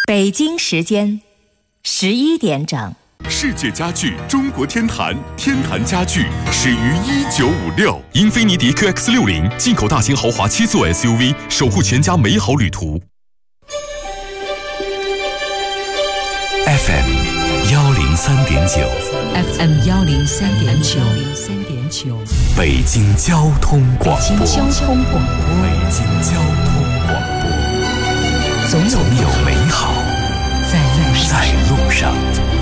北京时间11点整。 世界家具中国天坛，天坛家具始于1956。英菲尼迪 QX60 进口大型豪华7座 SUV， 守护全家美好旅途。 FM 103.9，FM 103.9， 北京交通广播， 北京交通广播， 总有美好在路上。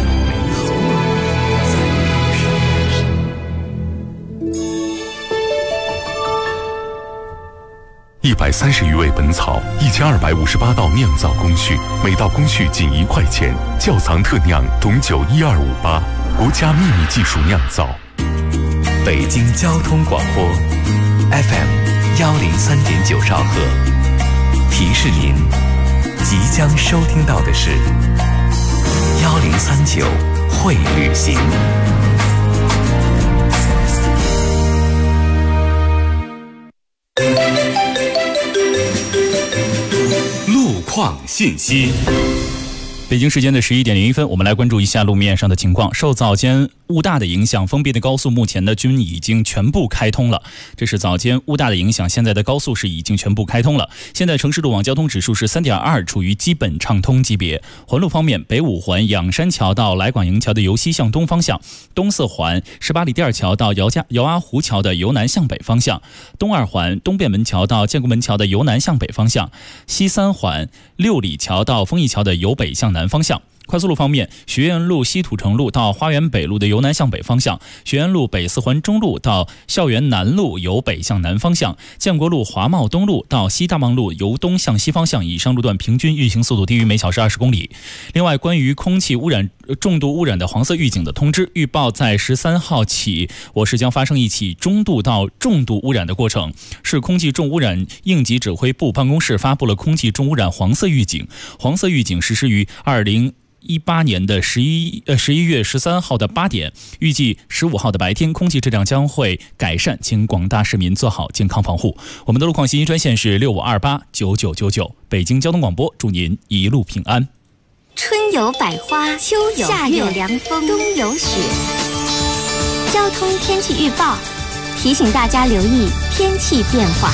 130余味本草，1258道酿造工序，每道工序仅1块钱。窖藏特酿董酒12588，国家秘密技术酿造。 北京交通广播 FM 103.9兆赫，提示您即将收听到的是1039会旅行。 路况信息。 北京时间的11点01分，我们来关注一下路面上的情况。受早间雾大的影响，封闭的高速目前呢均已经全部开通了。这是早间雾大的影响，现在的高速是已经全部开通了。现在城市路网交通指数是 3.2， 处于基本畅通级别。环路方面，北五环仰山桥到来广营桥的由西向东方向，东四环18里第二桥到姚阿湖桥的由南向北方向，东二环东便门桥到建国门桥的由南向北方向，西三环6里桥到丰益桥的由北向南方向。快速路方面，学院路西土城路到花园北路的由南向北方向，学院路北四环中路到校园南路由北向南方向，建国路华茂东路到西大望路由东向西方向，以上路段平均运行速度低于每小时20公里。另外，关于空气污染重度污染的黄色预警的通知，预报在13号起，我市将发生一起中度到重度污染的过程。市空气重污染应急指挥部办公室发布了空气重污染黄色预警，黄色预警实施于2018年的11月13号的8点，预计15号的白天空气质量将会改善，请广大市民做好健康防护。我们的路况信息专线是65289999，北京交通广播，祝您一路平安。 春有百花，秋有夏有凉风，冬有雪。交通天气预报提醒大家留意天气变化。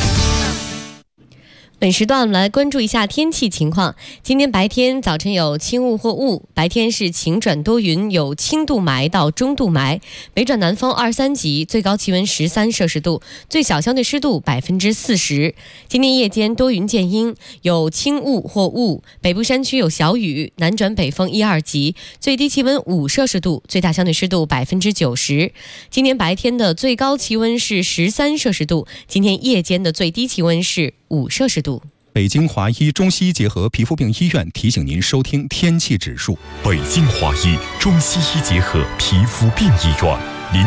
本时段我们来关注一下天气情况。今天白天早晨有轻雾或雾，白天是晴转多云，有轻度霾到中度霾，北转南风2-3级，最高气温13摄氏度，最小相对湿度40%。今天夜间多云见阴，有轻雾或雾，北部山区有小雨，南转北风1-2级，最低气温5摄氏度，最大相对湿度90%。今天白天的最高气温是13摄氏度，今天夜间的最低气温是5摄氏度。 北京华医中西医结合皮肤病医院提醒您收听天气指数。 北京华医中西医结合皮肤病医院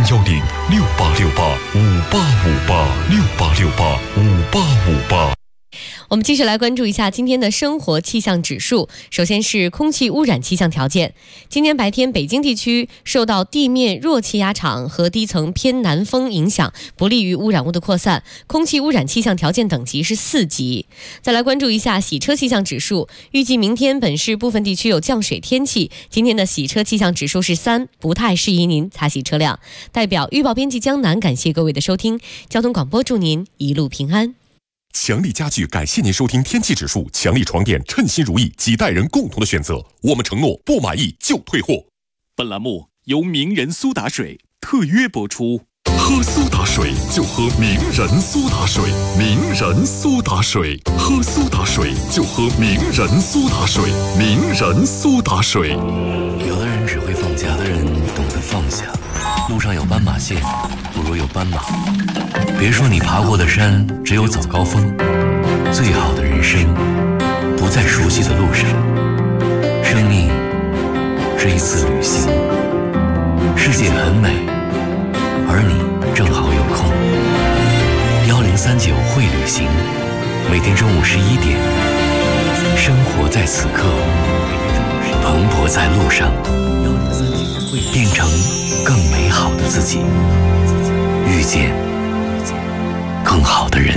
，0106868586868685858。 我们继续来关注一下今天的生活气象指数。首先是空气污染气象条件。今天白天北京地区受到地面弱气压场和低层偏南风影响，不利于污染物的扩散，空气污染气象条件等级是4级。再来关注一下洗车气象指数。预计明天本市部分地区有降水天气，今天的洗车气象指数是3，不太适宜您擦洗车辆。代表预报编辑江南感谢各位的收听，交通广播祝您一路平安。 强力家具感谢您收听天气指数，强力床垫称心如意，几代人共同的选择，我们承诺不满意就退货。 本栏目由名人苏打水特约播出。 喝苏打水就喝名人苏打水，名人苏打水，喝苏打水就喝名人苏打水，名人苏打水。 有的人只会放假，有的人懂得放下。路上有斑马线，不如有斑马。别说你爬过的山只有早高峰，最好的人生不在熟悉的路上。生命是一次旅行，世界很美，而你正好有空。1039会旅行，每天中午11点，生活在此刻，蓬勃在路上，变成更美好的自己，遇见更好的人。 ，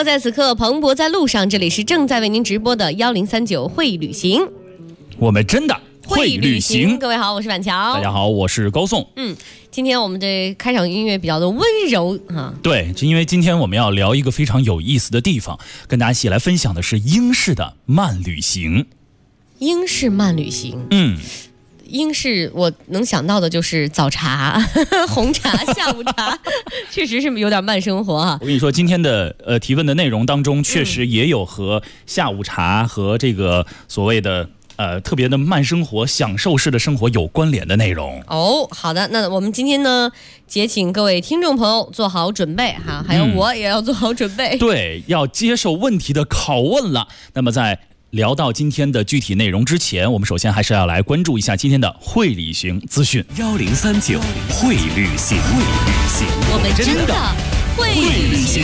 活在此刻，蓬勃在路上。这里是正在为您直播的1039会旅行， 我们真的会旅行。 各位好，我是板桥。 大家好，我是高颂。 今天我们的开场音乐比较的温柔啊。 对，就因为今天我们要聊一个非常有意思的地方，跟大家一起来分享的是英式的慢旅行。 英式慢旅行，英式我能想到的就是早茶、红茶、下午茶，确实是有点慢生活啊。 我跟你说，今天的提问的内容当中，确实也有和下午茶和这个所谓的特别的慢生活、享受式的生活有关联的内容。 哦，好的，那我们今天呢，也请各位听众朋友做好准备哈，还有我也要做好准备。 对，要接受问题的拷问了。那么在聊到今天的具体内容之前，我们首先还是要来关注一下今天的会旅行资讯。 1039会旅行， 我们真的会旅行。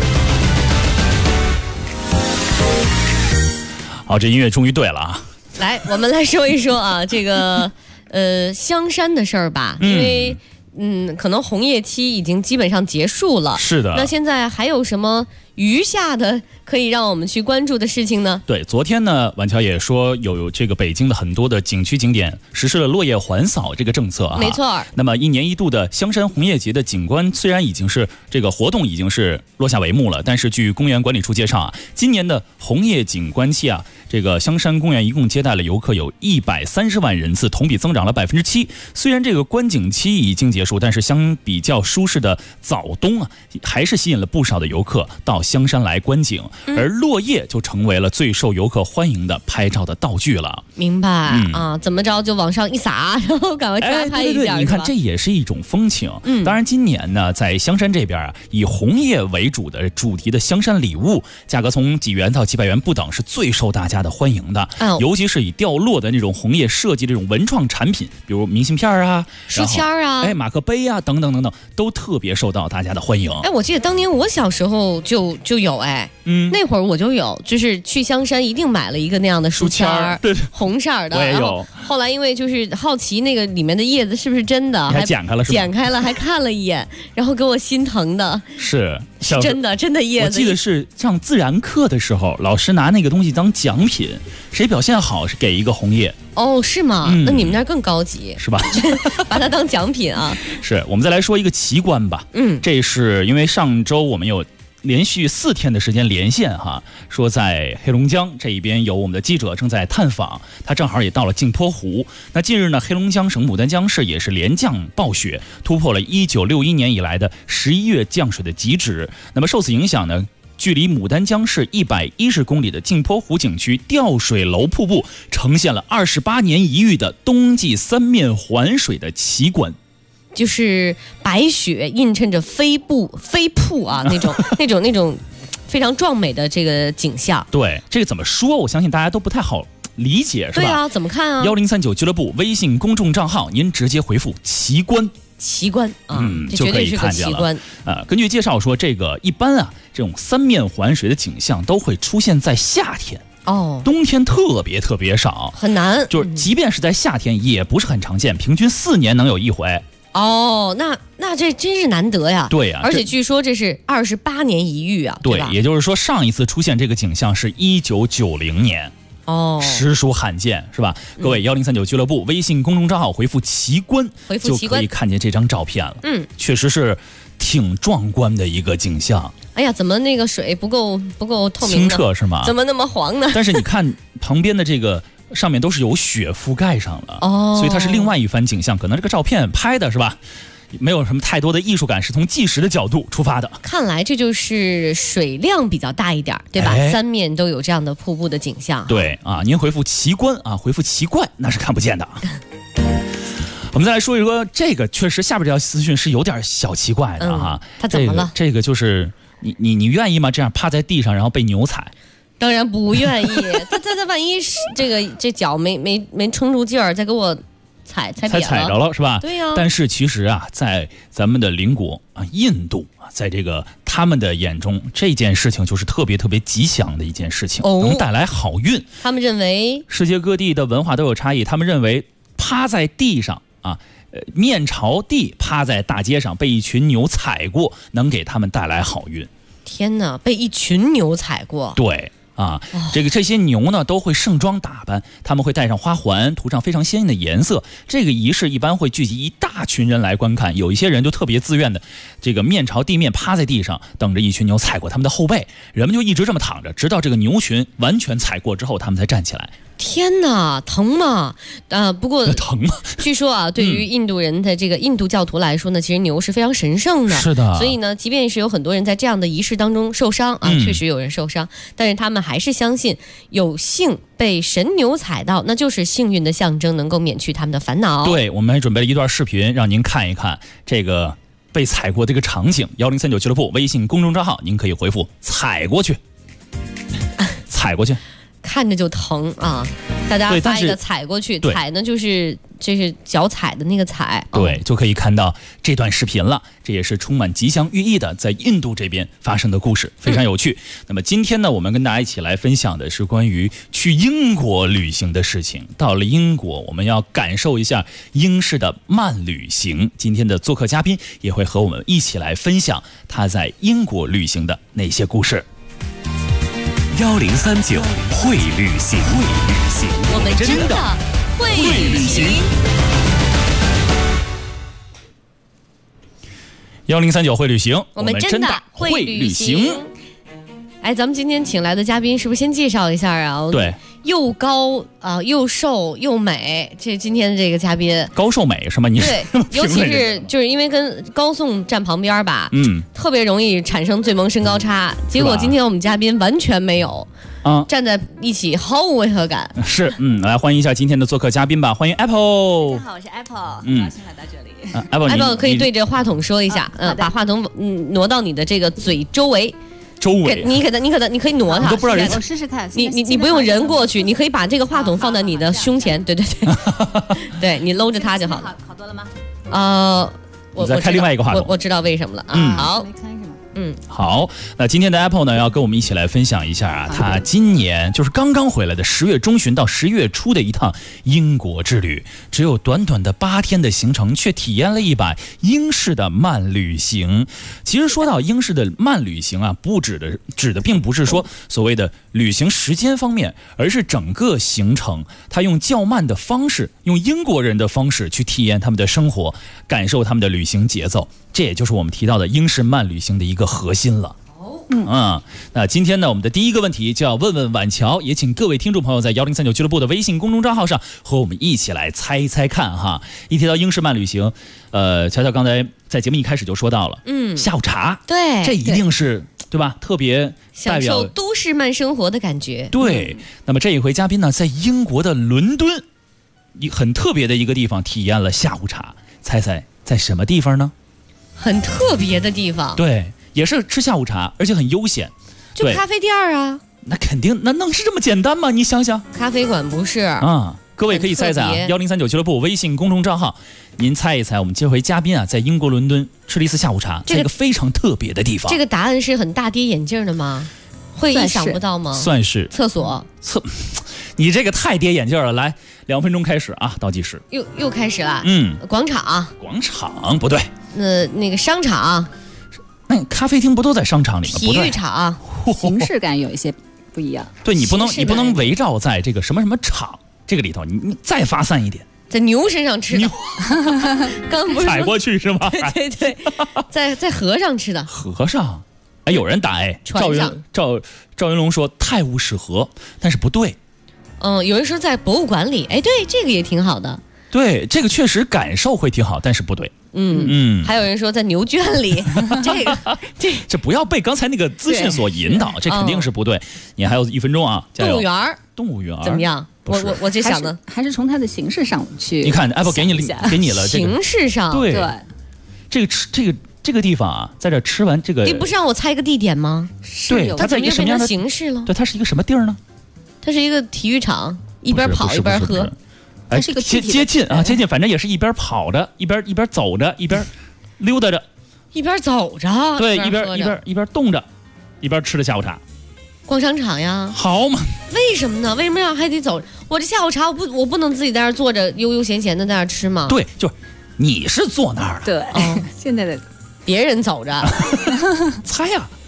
好，这音乐终于对了啊！ 来，我们来说一说啊，这个香山的事儿吧，因为可能红叶期已经基本上结束了。 是的。 那现在还有什么余下的可以让我们去关注的事情呢？ 对，昨天呢，晚乔也说有这个北京的很多的景区景点实施了落叶还扫这个政策啊。 没错。那么一年一度的香山红叶节的景观虽然已经是这个活动已经是落下帷幕了，但是据公园管理处介绍啊，今年的红叶景观期啊，这个香山公园一共接待了游客有130万人次，同比增长了7%。虽然这个观景期已经结束，但是相比较舒适的早冬啊，还是吸引了不少的游客到香山来观景，而落叶就成为了最受游客欢迎的拍照的道具了。 明白啊？怎么着就往上一撒，然后赶快抓拍一下。 对，你看这也是一种风情。当然今年呢，在香山这边啊，以红叶为主的主题的香山礼物，价格从几元到几百元不等，是最受大家的欢迎的。尤其是以掉落的那种红叶设计这种文创产品，比如明信片啊、 书签啊、 马克杯啊等等等等，都特别受到大家的欢迎。 我记得当年我小时候就有那会儿我就有，就是去香山一定买了一个那样的书签， 对， 红色的。 我也有。 后来因为就是好奇那个里面的叶子是不是真的， 还剪开了是吧？ 剪开了还看了一眼，然后给我心疼的。 是真的叶子。 我记得是上自然课的时候，老师拿那个东西当奖品，谁表现好是给一个红叶。 哦，是吗？那你们那儿更高级是吧？ 把它当奖品啊。 是，我们再来说一个奇观吧。这是因为上周我们有连续4天的时间连线哈，说在黑龙江这一边有我们的记者正在探访，他正好也到了镜泊湖。那近日呢，黑龙江省牡丹江市也是连降暴雪，突破了1961年以来的11月降水的极值。那么受此影响呢，距离牡丹江市110公里的镜泊湖景区吊水楼瀑布呈现了28年一遇的冬季3面环水的奇观。 就是白雪映衬着飞瀑啊，那种非常壮美的这个景象。 对，这个怎么说？我相信大家都不太好理解，是吧？ 对啊，怎么看啊 ？1039俱乐部微信公众账号，您直接回复奇观啊， 就可以看见了。根据介绍说，这个一般啊，这种3面环水的景象都会出现在夏天。冬天特别少， 很难。 就是即便是在夏天，也不是很常见，平均4年能有1回。 那这真是难得呀！ 对呀， 而且据说这是28年一遇啊，对吧？ 也就是说上一次出现这个景象是1990年，实属罕见，是吧？各位1039俱乐部微信公众账号回复奇观，就可以看见这张照片了。确实是挺壮观的一个景象。 哎呀，怎么那个水不够透明清澈是吗？ 怎么那么黄呢？ 但是你看旁边的这个上面都是有雪覆盖上了，所以它是另外一番景象。可能这个照片拍的是吧，没有什么太多的艺术感，是从纪实的角度出发的。 看来这就是水量比较大一点，对吧？3面都有这样的瀑布的景象。 对啊，您回复奇观啊，回复奇怪那是看不见的。我们再来说一说这个，确实下边这条资讯是有点小奇怪的哈。 它怎么了？ 这个就是你愿意吗？这样趴在地上，然后被牛踩？ 当然不愿意。他万一这脚没撑住劲儿，再给我踩着了是吧？ 对呀。 但是其实啊，在咱们的邻国啊，印度啊，在这个他们的眼中，这件事情就是特别吉祥的一件事情，能带来好运。 他们认为世界各地的文化都有差异，他们认为趴在地上啊，面朝地趴在大街上被一群牛踩过，能给他们带来好运。 天哪，被一群牛踩过。 对。这些牛呢都会盛装打扮，他们会戴上花环，涂上非常鲜艳的颜色。这个仪式一般会聚集一大群人来观看，有一些人就特别自愿的，这个面朝地面趴在地上，等着一群牛踩过他们的后背。人们就一直这么躺着，直到这个牛群完全踩过之后，他们才站起来。 天哪，疼吗？不过疼吗？ 据说啊，对于印度人的这个印度教徒来说呢，其实牛是非常神圣的。 是的。 所以呢，即便是有很多人在这样的仪式当中受伤啊，确实有人受伤，但是他们还是相信有幸被神牛踩到，那就是幸运的象征，能够免去他们的烦恼。 对，我们还准备了一段视频让您看一看这个被踩过这个场景。1039俱乐部微信公众账号，您可以回复踩过去，踩过去。 看着就疼啊！大家发一个踩过去，踩呢就是脚踩的那个踩， 对，就可以看到这段视频了。这也是充满吉祥寓意的，在印度这边发生的故事，非常有趣。那么今天呢，我们跟大家一起来分享的是关于去英国旅行的事情。到了英国，我们要感受一下英式的慢旅行。今天的做客嘉宾也会和我们一起来分享他在英国旅行的那些故事。 1039会旅行， 我们真的会旅行。 1039会旅行， 我们真的会旅行。哎，咱们今天请来的嘉宾是不是先介绍一下啊？ 对， 又高又瘦又美，这今天的这个嘉宾高瘦美是吗？你对，尤其是就是因为跟高颂站旁边吧，特别容易产生最萌身高差。结果今天我们嘉宾完全没有站在一起毫无违和感。 是，来欢迎一下今天的做客嘉宾吧，欢迎 Apple。 大家好，我是 Apple，很高兴来到这里。 Apple 可以对着话筒说一下，把话筒挪到你的这个嘴周围。你可以挪它， 都不知道人。 我试试看。 你不用人过去，你可以把这个话筒放在你的胸前。对，对你搂着它就好了。 好多了吗？ 我再开另外一个话筒。 我知道为什么了。好。 好，那今天的 Apple 呢，要跟我们一起来分享一下啊，他今年就是刚刚回来的10月中旬到10月初的一趟英国之旅，只有短短的8天的行程，却体验了一把英式的慢旅行。其实说到英式的慢旅行啊，指的并不是说所谓的旅行时间方面，而是整个行程，他用较慢的方式，用英国人的方式去体验他们的生活，感受他们的旅行节奏。这也就是我们提到的英式慢旅行的一个核心了。那今天呢，我们的第一个问题就要问问婉乔，也请各位听众朋友在1039俱乐部的微信公众账号上和我们一起来猜一猜看哈。一提到英式慢旅行，乔乔刚才在节目一开始就说到了，下午茶， 对， 这一定是对吧？特别享受都市慢生活的感觉。 对，那么这一回嘉宾呢，在英国的伦敦，很特别的一个地方体验了下午茶，猜猜在什么地方呢？ 很特别的地方， 对，也是吃下午茶，而且很悠闲， 就咖啡店啊。 那肯定，那能是这么简单吗？你想想， 咖啡馆不是啊。各位可以猜猜啊，1039俱乐部微信公众账号，您猜一猜，我们这回嘉宾啊，在英国伦敦吃了一次下午茶，在一个非常特别的地方。 这个答案是很大跌眼镜的吗？会意想不到吗？ 算是厕所。 你这个太跌眼镜了。来，2分钟开始啊，倒计时。 又开始了。广场不对。 那个商场， 那咖啡厅不都在商场里吗？ 体育场， 形式感有一一些不一样。 对，你不能围绕在这个什么什么场这个里头，你再发散一点。 在牛身上吃的，刚不是踩过去是吗？ 对，在河上吃的。 河上，哎，有人打哎，赵云龙说泰晤士河，但是不对。 有人说在博物馆里，哎，对，这个也挺好的。 对，这个确实感受会挺好，但是不对。 还有人说在牛圈里， 这不要被刚才那个资讯所引导，这肯定是不对。你还有1分钟啊，加油！动物园怎么样？我就想的还是从它的形式上去。 你看 Apple 给你了这个形式上， 对，这个地方啊，在这吃完这个， 你不是让我猜一个地点吗？ 对，它在一个什么样的形式了？ 对，它是一个什么地儿呢？ 它是一个体育场，一边跑一边喝。 它是个接近，反正也是一边跑着，一边走着，一边溜达着， 一边走着， 对，一边动着，一边吃的下午茶。 逛商场呀， 好嘛？ 为什么呢？为什么要还得走？我这下午茶我不能自己在那儿坐着悠悠闲闲的在那儿吃吗？ 对，就是你是坐那儿的， 对，现在的别人走着， 猜呀，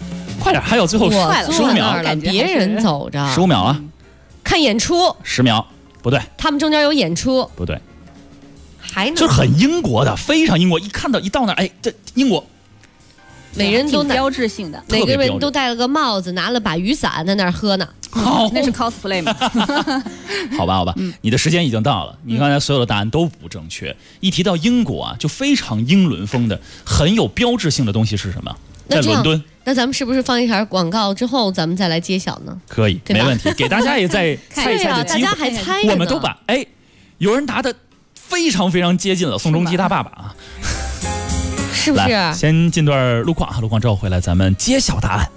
快点，还有最后15秒， 别人走着 ，15秒啊！ 看演出 ，10秒，不对， 他们中间有演出， 不对， 还能就是很英国的，非常英国。一到那儿，哎，这英国， 每人都标志性的， 每个人都戴了个帽子，拿了把雨伞在那儿喝呢。 那是 cosplay 吗？ 好吧，你的时间已经到了。你刚才所有的答案都不正确。一提到英国啊，就非常英伦风的，很有标志性的东西是什么？在伦敦。 那咱们是不是放一条广告之后，咱们再来揭晓呢？ 可以，没问题。给大家也在猜一猜的机会。 大家还猜呢， 我们都把有人答的非常非常接近了，宋仲基他爸爸啊， 是不是？ 先进段路况之后回来，咱们揭晓答案。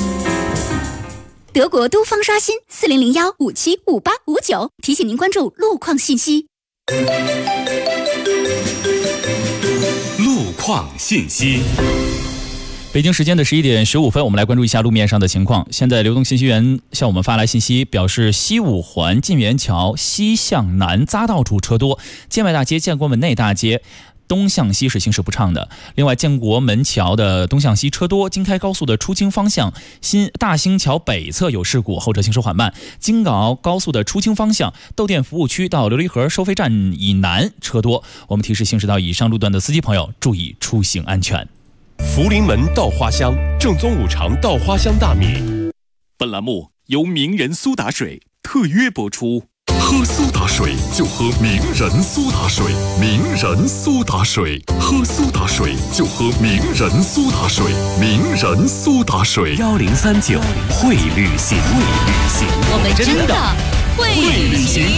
德国都方刷新4001575859，提醒您关注路况信息。 路况信息。 北京时间的11点15分，我们来关注一下路面上的情况。现在流动信息员向我们发来信息，表示西五环晋元桥西向南匝道处车多，建外大街、建国门内大街东向西是行驶不畅的。另外，建国门桥的东向西车多，京开高速的出京方向新大兴桥北侧有事故，后车行驶缓慢。京港高速的出京方向窦店服务区到琉璃河收费站以南车多。我们提示行驶到以上路段的司机朋友注意出行安全。 福临门稻花香，正宗五常稻花香大米。本栏目由名人苏打水特约播出。 喝苏打水就喝名人苏打水，名人苏打水，喝苏打水就喝名人苏打水，名人苏打水。 1039会旅行， 我们真的会旅行。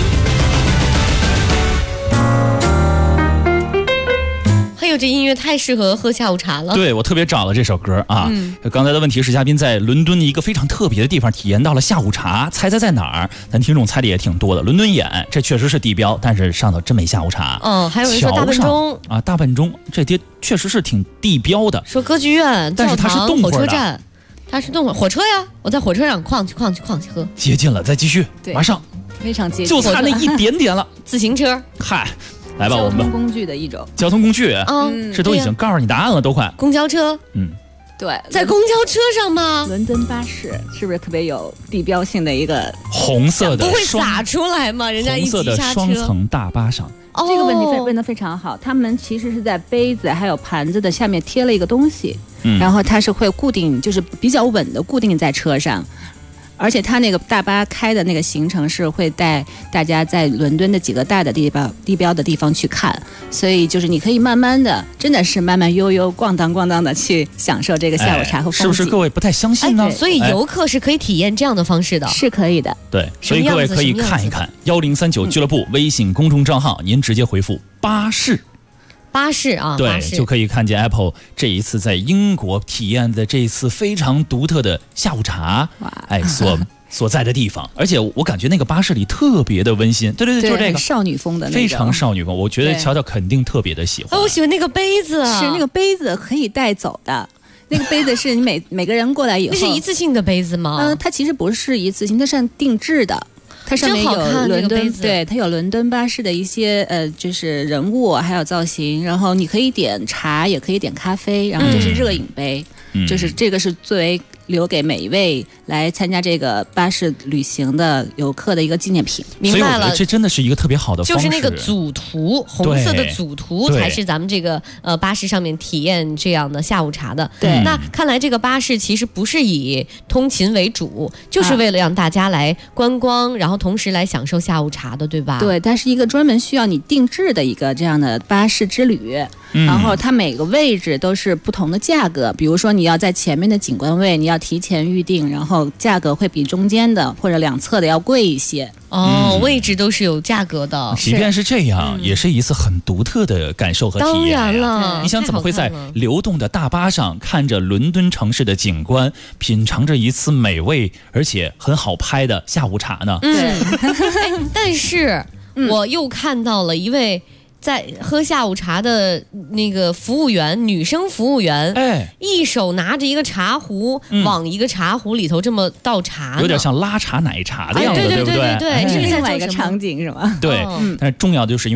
哎呦，这音乐太适合喝下午茶了。 对，我特别找了这首歌啊。刚才的问题是，嘉宾在伦敦一个非常特别的地方体验到了下午茶，猜在哪儿？咱听众猜的也挺多的。伦敦眼，这确实是地标，但是上头真没下午茶。 还有人说大笨钟啊，大笨钟这确实是挺地标的。 说歌剧院， 但是它是动会的， 火车站，它是动会火车呀。我在火车上哐去喝。 接近了，再继续，马上， 非常接近， 就差那一点点了。 自行车， 嗨。来吧，我们交通工具的一种交通工具，这都已经告诉你答案了，都快。 公交车， 对， 在公交车上吗？ 伦敦巴士是不是特别有地标性的一个红色的？ 不会洒出来吗？人家一急刹车。 红色的双层大巴上， 这个问题问得非常好。他们其实是在杯子还有盘子的下面贴了一个东西，然后它是会固定，就是比较稳的固定在车上。而且它那个大巴开的那个行程是会带大家在伦敦的几个大的地标的地方去看，所以就是你可以慢慢的，真的是慢慢悠悠咣当咣当的去享受这个下午茶和风景。 是不是各位不太相信呢？ 所以游客是可以体验这样的方式的， 是可以的。 对，所以各位可以看一看1039俱乐部微信公众账号，您直接回复巴士啊，对，就可以看见 Apple 这一次在英国体验的这一次非常独特的下午茶，所在的地方。而且我感觉那个巴士里特别的温馨，对，就是这个少女风的那种， 非常少女风。我觉得乔乔肯定特别的喜欢。 我喜欢那个杯子， 是那个杯子可以带走的。那个杯子是你每个人过来以后， 那是一次性的杯子吗？ 它其实不是一次性，它是定制的。它上面有伦敦，对，它有伦敦巴士的一些就是人物还有造型，然后你可以点茶，也可以点咖啡，然后这是热饮杯，就是这个是作为留给每一位来参加这个巴士旅行的游客的一个纪念品。 明白了， 这真的是一个特别好的方式。 就是那个组图，红色的组图才是咱们这个巴士上面体验这样的下午茶的。 对， 那看来这个巴士其实不是以通勤为主，就是为了让大家来观光，然后同时来享受下午茶的，对吧？ 对，它是一个专门需要你定制的一个这样的巴士之旅。然后它每个位置都是不同的价格，比如说你要在前面的景观位，你要提前预定，然后价格会比中间的或者两侧的要贵一些。 位置都是有价格的。 即便是这样，也是一次很独特的感受和体验。 当然了， 你想怎么会在流动的大巴上看着伦敦城市的景观，品尝着一次美味而且很好拍的下午茶呢？ 但是我又看到了一位在喝下午茶的那个服务员，女生服务员，一手拿着一个茶壶，往一个茶壶里头这么倒茶， 有点像拉茶奶茶的样子， 对不对？ 这是另外一个场景是吗？ 对，但是重要的就是因为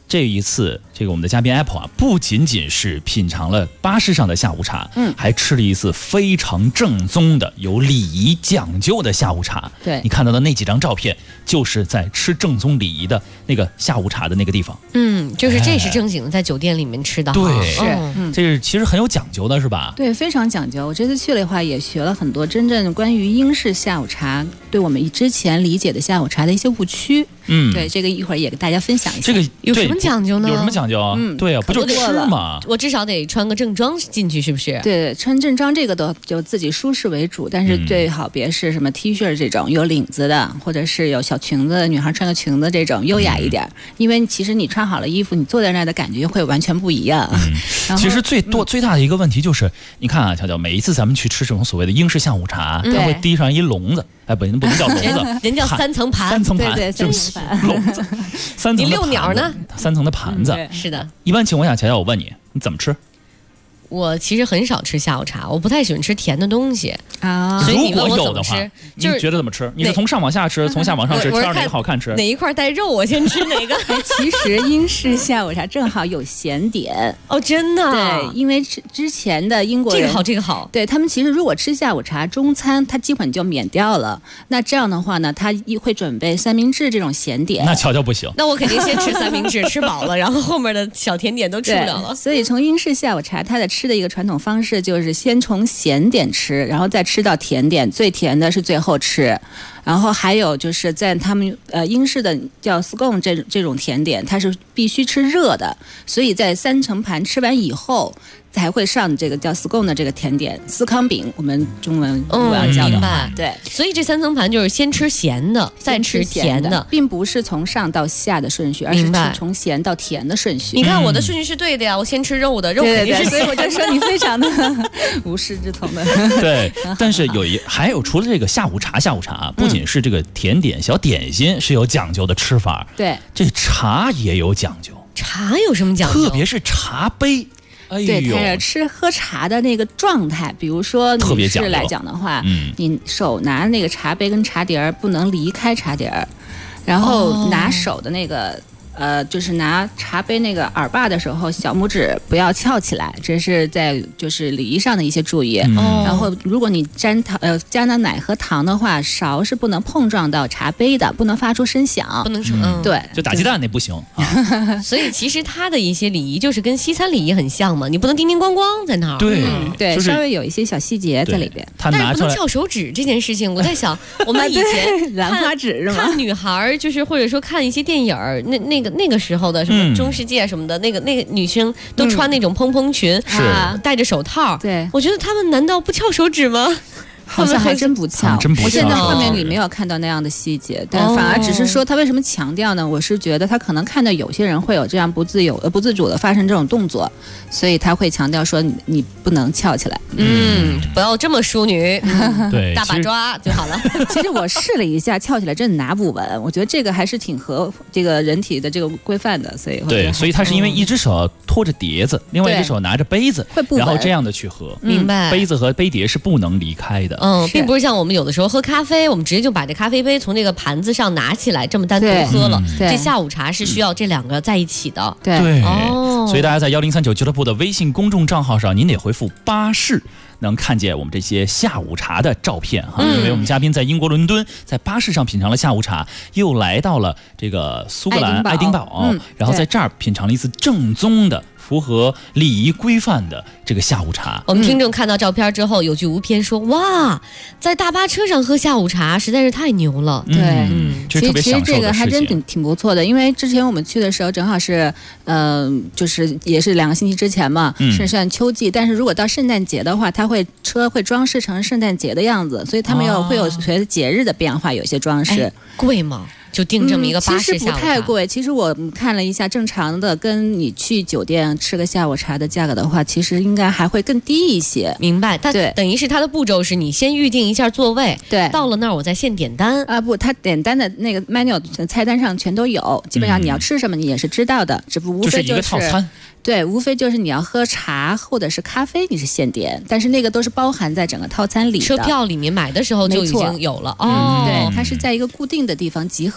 这一次这个我们的嘉宾 Apple 啊，不仅仅是品尝了巴士上的下午茶，还吃了一次非常正宗的有礼仪讲究的下午茶。 对， 你看到的那几张照片，就是在吃正宗礼仪的那个下午茶的那个地方。 就是这是正经的在酒店里面吃的。 对， 是， 这是其实很有讲究的，是吧？ 对，非常讲究。我这次去了的话，也学了很多真正关于英式下午茶对我们之前理解的下午茶的一些误区。对，这个一会儿也给大家分享一下。 这个有什么讲究呢？ 有什么讲究啊？对啊，不就吃嘛？ 我至少得穿个正装进去，是不是？ 对，穿正装这个都就自己舒适为主，但是最好别是什么 T 恤这种有领子的，或者是有小裙子，女孩穿个裙子这种优雅一点。因为其实你穿好了衣服，你坐在那儿的感觉会完全不一样。 其实最大的一个问题就是，你看啊，乔乔，每一次咱们去吃这种所谓的英式下午茶，它会递上一笼子。不能叫笼子， 人叫三层盘， 对，三层盘， 笼子，三层的盘子。 你遛鸟呢 ？3层的盘子， 是的。 一般情况下，乔乔，我问你，你怎么吃？ 我其实很少吃下午茶，我不太喜欢吃甜的东西啊。所以你问我怎么吃， 你觉得怎么吃？你是从上往下吃，从下往上吃，吃哪个好看吃？ 哪一块带肉我先吃哪个。 其实英式下午茶正好有咸点哦，真的。 对，因为之前的英国人这个好， 对他们其实如果吃下午茶中餐，他基本就免掉了。那这样的话呢，他会准备三明治这种咸点。 那乔乔不行， 那我肯定先吃三明治，吃饱了，然后后面的小甜点都吃不了了。 所以从英式下午茶，它的吃的一个传统方式就是先从咸点吃，然后再吃到甜点，最甜的是最后吃。然后还有就是在他们英式的叫 scone 这种甜点，它是必须吃热的，所以在3层盘吃完以后才会上这个叫 scone 的这个甜点，司康饼，我们中文叫的话。对， 所以这3层盘就是先吃咸的，再吃甜的， 并不是从上到下的顺序，而是从咸到甜的顺序。 你看我的顺序是对的呀，我先吃肉的，肉肯定是。 所以我就说你非常的无师自通的。 对，但是还有除了这个下午茶，不仅是这个甜点小点心是有讲究的吃法， 对， 这茶也有讲究。 茶有什么讲究？ 特别是茶杯。 对，他喝茶的那个状态，比如说女士来讲的话，你手拿那个茶杯跟茶碟儿不能离开茶碟儿，然后拿手的那个就是拿茶杯那个耳把的时候，小拇指不要翘起来，这是在就是礼仪上的一些注意。然后如果你加拿奶和糖的话，勺是不能碰撞到茶杯的，不能发出声响， 不能对， 就打鸡蛋那不行啊。所以其实它的一些礼仪就是跟西餐礼仪很像嘛，你不能叮叮咣咣在那儿。 对，稍微有一些小细节在里边。 但是不能翘手指这件事情，我在想，我们以前兰花指是吗？ 看女孩就是或者说看一些电影那个时候的什么中世纪什么的，那个女生都穿那种蓬蓬裙，戴着手套。 对， 我觉得他们难道不翘手指吗？ 好像还真不翘，我现在画面里没有看到那样的细节，但反而只是说他为什么强调呢？我是觉得他可能看到有些人会有这样不自主的发生这种动作，所以他会强调说你不能翘起来， 不要这么淑女， 对， 大把抓就好了。 其实我试了一下，翘起来真的拿不稳，我觉得这个还是挺合这个人体的这个规范的，所以对，所以他是因为一只手托着碟子，另外一只手拿着杯子，然后这样的去喝， 明白？ 杯子和杯碟是不能离开的。 并不是像我们有的时候喝咖啡，我们直接就把这咖啡杯从这个盘子上拿起来，这么单独喝了。这下午茶是需要这2个在一起的。 对， 所以大家在1039俱乐部的微信公众账号上，您得回复巴士，能看见我们这些下午茶的照片哈。因为我们嘉宾在英国伦敦，在巴士上品尝了下午茶，又来到了这个苏格兰爱丁堡，然后在这儿品尝了一次正宗的符合礼仪规范的这个下午茶。 我们听众看到照片之后有句无偏说，哇，在大巴车上喝下午茶实在是太牛了。 对， 其实这个还真挺不错的，因为之前我们去的时候正好是就是也是2个星期之前嘛，是算秋季，但是如果到圣诞节的话，它车会装饰成圣诞节的样子，所以他们会有随着节日的变化有一些装饰。 贵吗？就订这么一个巴士下午茶， 其实不太贵。其实我看了一下，正常的跟你去酒店吃个下午茶的价格的话，其实应该还会更低一些。 明白？它等于是它的步骤是你先预定一下座位， 对， 到了那儿我再现点单啊。不，它点单的那个 menu 菜单上全都有，基本上你要吃什么你也是知道的，只不过无非就是一个套餐。 对，无非就是你要喝茶或者是咖啡，你是现点，但是那个都是包含在整个套餐里的。 车票里面买的时候就已经有了对，它是在一个固定的地方集合。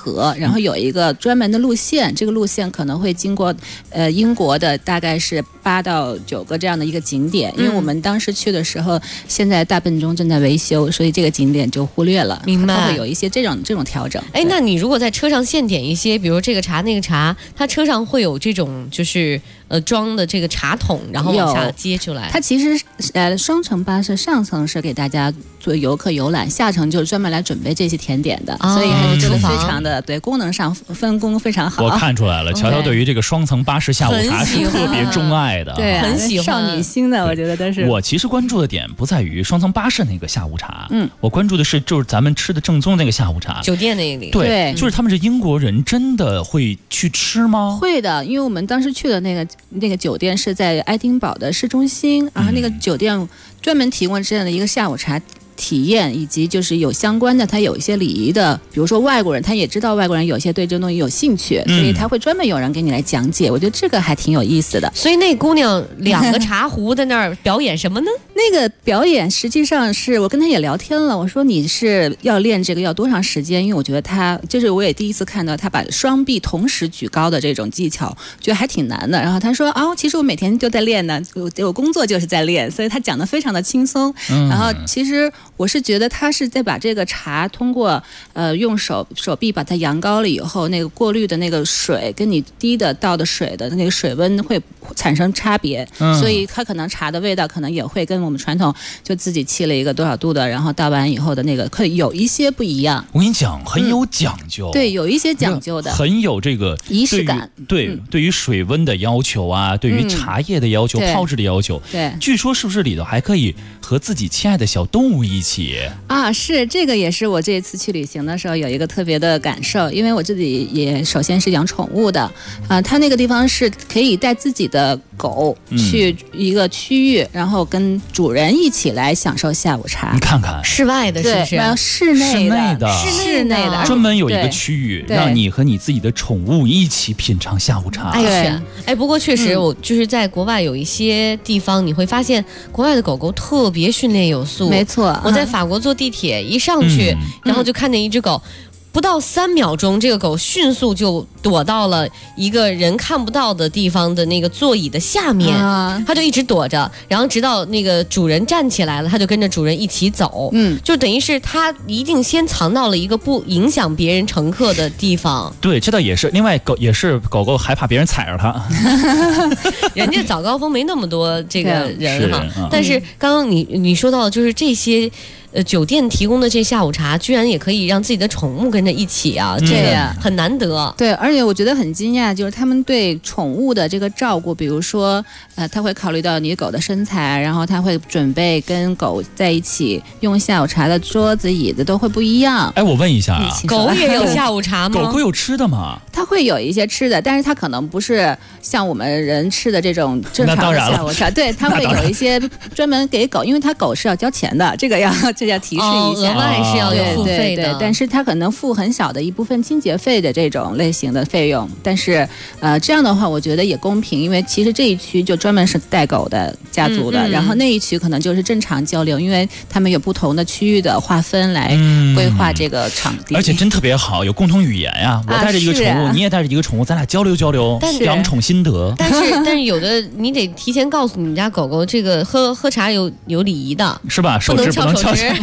河，然后有一个专门的路线，这个路线可能会经过英国的大概是8到9个这样的一个景点，因为我们当时去的时候，现在大笨钟正在维修，所以这个景点就忽略了。 明白， 它会有一些这种调整。 哎，那你如果在车上现点一些，比如这个茶那个茶，它车上会有这种就是装的这个茶桶，然后往下接出来。 它其实双层巴士上层是给大家做游客游览，下层就是专门来准备这些甜点的，所以还是非常的对功能上分工非常好。 我看出来了，乔乔对于这个双层巴士下午茶是特别钟爱的， 对， 很喜欢少女心的，我觉得都是。 我其实关注的点不在于双层巴士那个下午茶，我关注的是就是咱们吃的正宗那个下午茶， 酒店那里。 对，就是他们这英国人真的会去吃吗？ 会的，因为我们当时去的那个酒店是在爱丁堡的市中心，然后那个酒店专门提供这样的一个下午茶体验，以及就是有相关的，他有一些礼仪的，比如说外国人，他也知道外国人有些对这东西有兴趣，所以他会专门有人给你来讲解。我觉得这个还挺有意思的。 所以那姑娘2个茶壶在那儿表演什么呢？ 那个表演实际上是我跟他也聊天了，我说你是要练这个要多长时间？因为我觉得他就是我也第一次看到他把双臂同时举高的这种技巧，觉得还挺难的。然后他说其实我每天就在练呢，我工作就是在练，所以他讲得非常的轻松。然后其实我是觉得他是在把这个茶通过用手臂把它扬高了以后，那个过滤的那个水跟你滴的倒的水的那个水温会产生差别，所以它可能茶的味道可能也会跟我们传统就自己沏了一个多少度的，然后倒完以后的那个会有一些不一样。 我跟你讲，很有讲究， 对，有一些讲究的， 很有这个仪式感。 对于水温的要求啊，对于茶叶的要求，泡制的要求。 对， 据说是不是里头还可以和自己亲爱的小动物一起啊？是，这个也是我这次去旅行的时候有一个特别的感受，因为我自己也首先是养宠物的，它那个地方是可以带自己的狗去一个区域，然后跟主人一起来享受下午茶。 你看看， 室外的是不是？ 室内的， 专门有一个区域让你和你自己的宠物一起品尝下午茶。 不过确实，我就是在国外有一些地方，你会发现国外的狗狗特别训练有素。 没错， 我在法国坐地铁一上去，然后就看见一只狗。不到3秒钟，这个狗迅速就躲到了一个人看不到的地方的那个座椅的下面，它就一直躲着，然后直到那个主人站起来了，它就跟着主人一起走。就等于是它一定先藏到了一个不影响别人乘客的地方。 对，这倒也是。另外，狗狗害怕别人踩着它， 人家早高峰没那么多这个人哈。但是刚刚你说到就是这些。酒店提供的这下午茶，居然也可以让自己的宠物跟着一起啊，这个很难得。 对，而且我觉得很惊讶，就是他们对宠物的这个照顾，比如说，他会考虑到你狗的身材，然后他会准备跟狗在一起用下午茶的桌子、椅子都会不一样。 哎，我问一下啊， 狗也有下午茶吗？ 狗有吃的吗？ 它会有一些吃的，但是它可能不是像我们人吃的这种正常的下午茶。对，它会有一些专门给狗，因为它狗是要交钱的，这要提示一下， 额外是要有付费的。 对，但是它可能付很小的一部分清洁费的这种类型的费用。但是这样的话，我觉得也公平，因为其实这一区就专门是带狗的家族的，然后那一区可能就是正常交流，因为他们有不同的区域的划分来规划这个场地。 而且真特别好，有共同语言呀！我带着一个宠物，你也带着一个宠物，咱俩交流交流，养宠心得。 但是有的你得提前告诉你们家狗狗，这个喝茶有礼仪的， 是吧？手指不能翘手。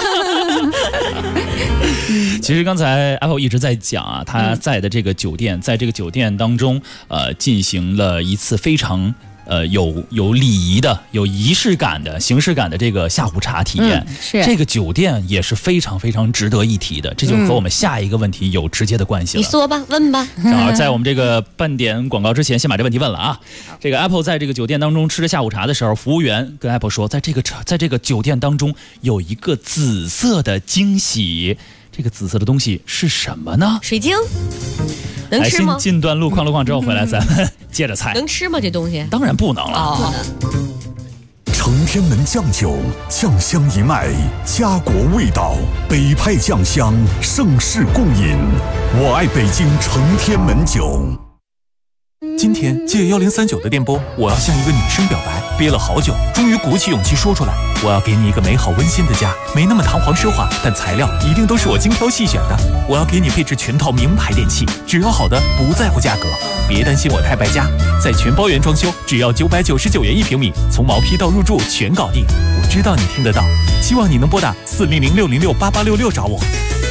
其实刚才 Apple 一直在讲啊，他在的这个酒店，在这个酒店当中，进行了一次非常有礼仪的、有仪式感的、形式感的这个下午茶体验。 是这个酒店也是非常非常值得一提的，这就和我们下一个问题有直接的关系了。 你说吧，问吧。 正好在我们这个半点广告之前，先把这问题问了啊。这个 Apple 在这个酒店当中吃着下午茶的时候，服务员跟 Apple 说，在这个酒店当中有一个紫色的惊喜。这个紫色的东西是什么呢？ 水晶。能吃吗？ 先进段路况之后回来，咱们接着猜。 能吃吗？这东西？ 当然不能了。 承天门酱酒，酱香一脉，家国味道，北派酱香，盛世共饮。我爱北京承天门酒。 今天借1039的电波，我要向一个女生表白。 憋了好久，终于鼓起勇气说出来，我要给你一个美好温馨的家，没那么堂皇奢华，但材料一定都是我精挑细选的。我要给你配置全套名牌电器，只要好的，不在乎价格。别担心我太败家，在全包圆装修，只要999元1平米，从毛坯到入住全搞定。我知道你听得到，希望你能拨打400-606-8866找我。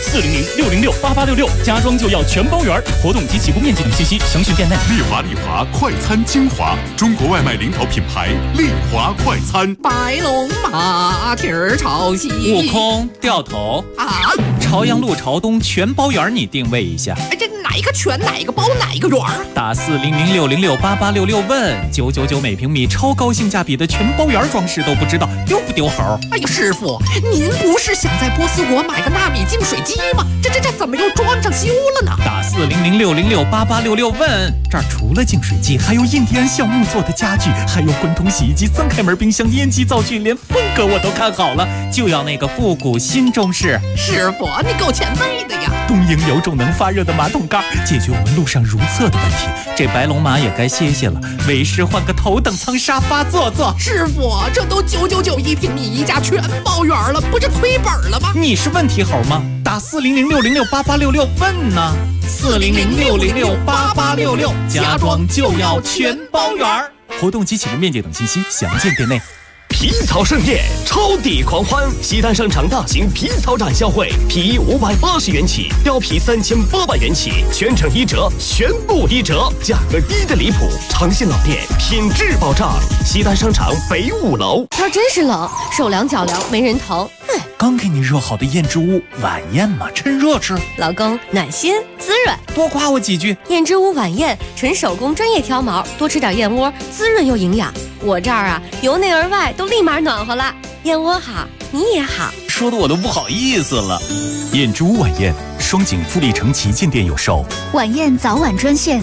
400-606-8866，家装就要全包圆，活动及起步面积等信息详询店内。 丽华快餐精华，中国外卖领导品牌，丽华快餐。 白龙马蹄儿炒西， 悟空掉头啊！ 朝阳路朝东全包圆，你定位一下。 哎，这哪一个全，哪一个包，哪一个圆？ 打400-606-8866问999每平米，超高性价比的全包圆装饰都不知道，丢不丢猴？ 哎呀，师傅，您不是想在波斯国买个纳米净水机吗？这怎么又装上修了呢？ 打400-606-8866问，这儿除了净水机，还有印第安橡木做的家具，还有滚筒洗衣机、3开门冰箱、烟机灶具，连风格我都看好了，就要那个复古新中式。 师傅，你够前卫的呀！ 东营有种能发热的马桶盖，解决我们路上如厕的问题。这白龙马也该歇歇了，为师换个头等舱沙发坐坐。 师傅，这都9991平米，一家全包圆了，不是亏本了吗？ 你是问题猴吗？打400-606-8866问呢。400-606-8866，家装就要全包圆。活动及起步面积等信息详见店内。 皮草盛宴，超抵狂欢！西单商场大型皮草展销会，皮衣580元起，貂皮3800元起，全程1折，全部1折，价格低的离谱。诚信老店，品质保障。西单商场北5楼。 天真是冷，手凉脚凉没人疼。 刚给你热好的燕之屋晚宴嘛，趁热吃。 老公暖心滋润， 多夸我几句。 燕之屋晚宴，纯手工专业挑毛，多吃点燕窝，滋润又营养。我这儿啊，由内而外都立马暖和了。燕窝好，你也好， 说的我都不好意思了。燕之屋晚宴，双井富力城旗舰店有售。 晚宴早晚专线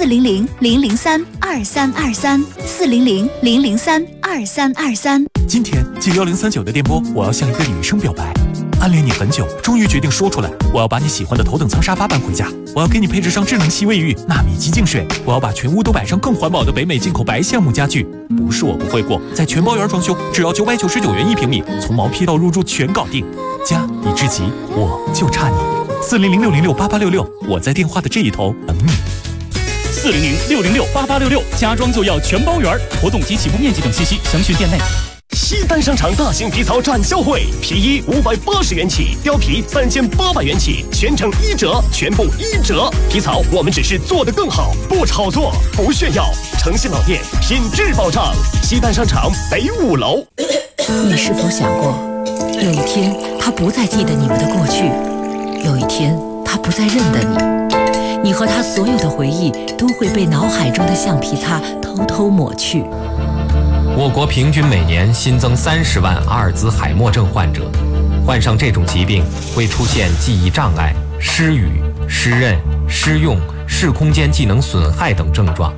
400-003-2323，400-003-2323。 今天借1039的电波，我要向一个女生表白。暗恋你很久，终于决定说出来。我要把你喜欢的头等舱沙发搬回家，我要给你配置上智能吸卫浴、纳米级净水，我要把全屋都摆上更环保的北美进口白橡木家具。不是我不会过，在全包圆装修，只要999元1平米，从毛坯到入住全搞定。家已至极，我就差你。400-606-8866，我在电话的这一头等你。 400-606-8866，家装就要全包圆，活动及起步面积等信息详询店内。 西单商场大型皮草展销会，皮衣580元起，貂皮3800元起，全程1折，全部1折。皮草我们只是做得更好，不炒作，不炫耀。诚信老店，品质保障。西单商场北5楼。 你是否想过，有一天他不再记得你们的过去，有一天他不再认得你，你和他所有的回忆都会被脑海中的橡皮擦偷偷抹去。 我国平均每年新增30万阿尔兹海默症患者，患上这种疾病会出现记忆障碍、失语、失认、失用、视空间技能损害等症状。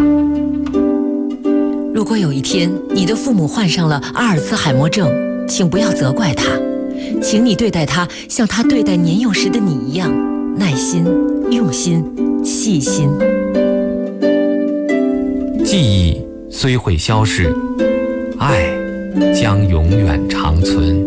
如果有一天你的父母患上了阿尔兹海默症，请不要责怪他，请你对待他像他对待年幼时的你一样，耐心、用心、细心。 记忆虽会消逝，爱将永远长存。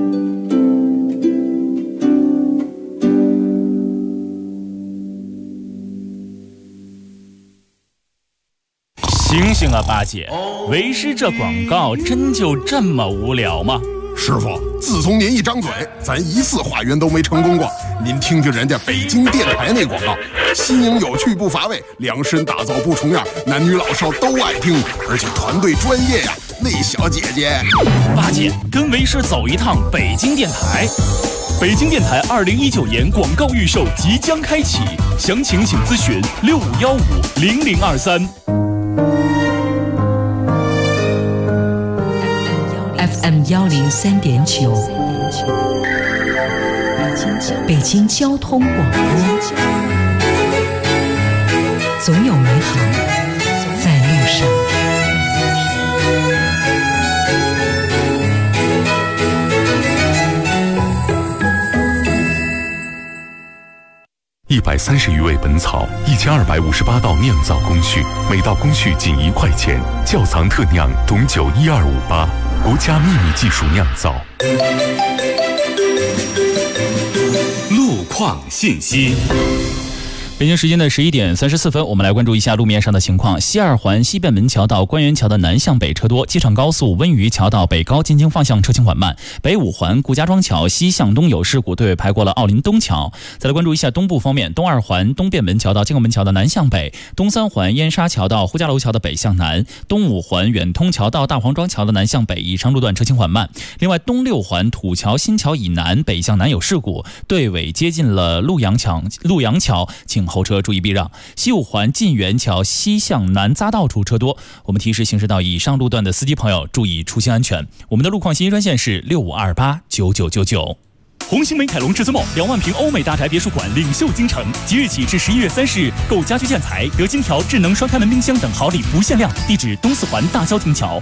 醒醒啊，八姐！为师这广告真就这么无聊吗？ 师傅，自从您一张嘴，咱一次化缘都没成功过。您听听人家北京电台那广告，新颖有趣不乏味，量身打造不重样，男女老少都爱听，而且团队专业呀。那小姐姐， 八姐跟为师走一趟北京电台。北京电台2019年广告预售即将开启，详情请咨询65150023。 FM 103.9，北京交通广播，总有美好在路上。 630余味本草，1258道酿造工序，每道工序仅1块钱。窖藏特酿董酒12588，国家秘密技术酿造。 路况信息。 北京时间的11点34分，我们来关注一下路面上的情况。西二环西便门桥到官园桥的南向北车多，机场高速温榆桥到北高进京方向车行缓慢。北五环顾家庄桥西向东有事故，队尾排过了奥林东桥。再来关注一下东部方面，东二环东便门桥到建国门桥的南向北，东三环燕莎桥到呼家楼桥的北向南，东五环远通桥到大黄庄桥的南向北，以上路段车行缓慢。另外，东六环土桥新桥以南北向南有事故，队尾接近了陆阳桥，请后车注意避让。西五环晋源桥西向南匝道处车多，我们提示行驶到以上路段的司机朋友注意出行安全。我们的路况信息专线是65289999。 红星美凯龙至尊梦2万平欧美大宅别墅馆领袖京城，即日起至11月30日，购家居建材得金条、智能双开门冰箱等好礼不限量。地址东四环大郊亭桥。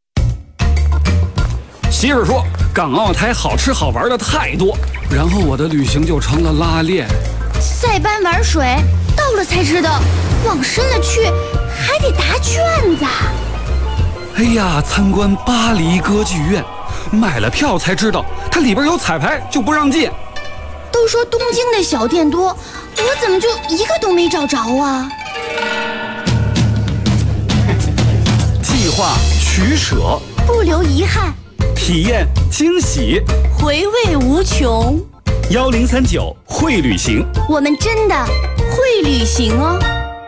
媳妇说港澳台好吃好玩的太多，然后我的旅行就成了拉练。 塞班玩水，到了才知道，往深了去还得答卷子。 哎呀，参观巴黎歌剧院，买了票才知道它里边有彩排，就不让进。 都说东京的小店多，我怎么就一个都没找着啊？ 计划取舍， 不留遗憾， 体验惊喜， 回味无穷。 1039会旅行， 我们真的会旅行哦。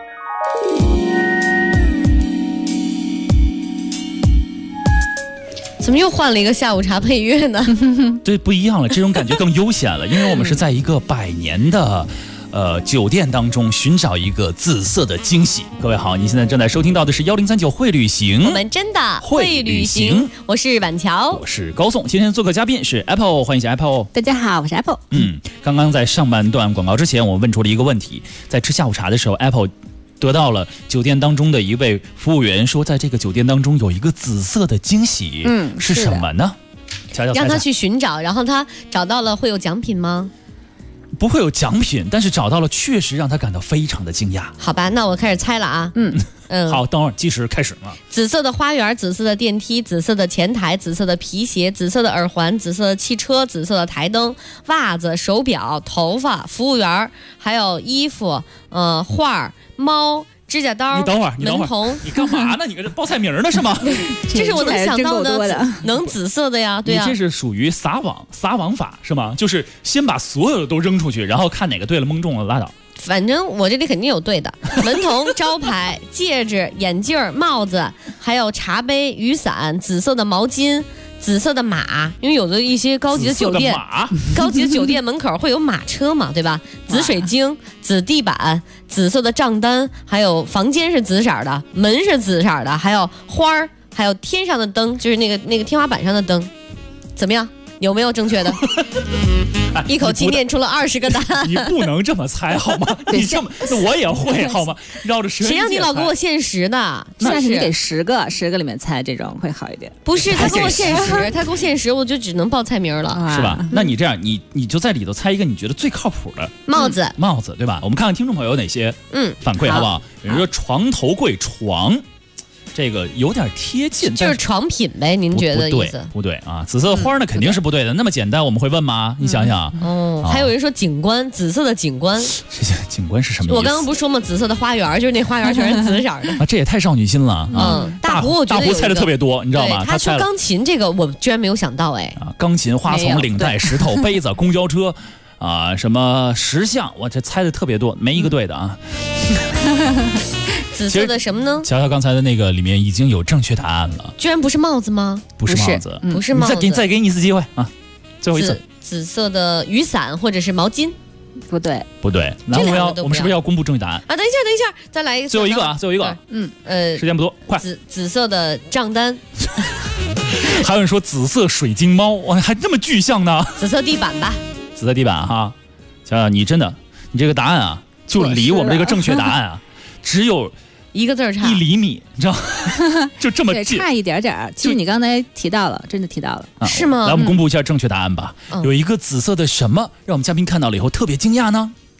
怎么又换了一个下午茶配乐呢？ 对，不一样了，这种感觉更悠闲了，因为我们是在一个100年的酒店当中寻找一个紫色的惊喜。各位好，您现在正在收听到的是1039会旅行， 我们真的会旅行。我是板桥， 我是高颂。今天做客嘉宾是 Apple， 欢迎一下 Apple。 大家好，我是 Apple。 刚刚在上半段广告之前，我问出了一个问题，在吃下午茶的时候 ，Apple 得到了酒店当中的一位服务员说，在这个酒店当中有一个紫色的惊喜，是什么呢？ 让他去寻找，然后他找到了，会有奖品吗？ 不会有奖品，但是找到了，确实让他感到非常的惊讶。 好吧，那我开始猜了啊。 好，等会儿计时开始了。 紫色的花园，紫色的电梯，紫色的前台，紫色的皮鞋，紫色的耳环，紫色的汽车，紫色的台灯，袜子，手表，头发，服务员，还有衣服，画，猫。指甲刀， 你等会儿， 门童， 你干嘛呢？你搁这报菜名呢是吗？ 这是我能想到的，能紫色的呀，对呀。 你这是属于撒网法是吗？就是先把所有的都扔出去，然后看哪个对了蒙中了拉倒。 反正我这里肯定有对的，门童、招牌、戒指、眼镜、帽子，还有茶杯、雨伞、紫色的毛巾。紫色的马，因为有的一些高级的酒店，高级的酒店门口会有马车嘛，对吧？紫水晶、紫地板、紫色的账单，还有房间是紫色的，门是紫色的，还有花儿，还有天上的灯，就是那个天花板上的灯，怎么样？有没有正确的？一口气念出了20个答案。 你不能这么猜好吗？你这么，我也会好吗？绕着谁让你老给我限时的？ 那是你给10个里面猜，这种会好一点。 不是他给我限时，我就只能报菜名了， 是吧？那你这样，你就在里头猜一个你觉得最靠谱的帽子， 对吧？我们看看听众朋友有哪些反馈，好不好？有人说床头柜床。这个有点贴近， 就是床品呗？您觉得意思？ 不对啊！紫色花呢肯定是不对的。那么简单，我们会问吗？你想想。 还有人说景观，紫色的景观。 这些景观是什么意思？ 我刚刚不是说吗？紫色的花园，就是那花园全是紫色的啊！这也太少女心了啊！ 大胡猜的特别多，你知道吗？ 他说钢琴这个我居然没有想到哎！ 钢琴、花丛、领带、石头、杯子、公交车。什么石像，我这猜的特别多，没一个对的啊。 紫色的什么呢？ 瞧瞧刚才的那个里面已经有正确答案了， 居然不是帽子吗？ 不是帽子， 不是帽子。 再给你一次机会啊，最后一次。 紫色的雨伞或者是毛巾， 不对。 那我们是不是要公布正确答案啊？等一下，再来一个。 最后一个啊，时间不多，快。 紫色的账单。 还有人说紫色水晶猫，哇，还这么具象呢？ 紫色地板吧。 紫色地板哈，想想你这个答案啊，就离我们这个正确答案啊，只有 1个字差 1厘米，你知道？就这么近， 差一点点。其实你刚才提到了，真的提到了， 是吗？ 来，我们公布一下正确答案吧。有一个紫色的什么，让我们嘉宾看到了以后特别惊讶呢？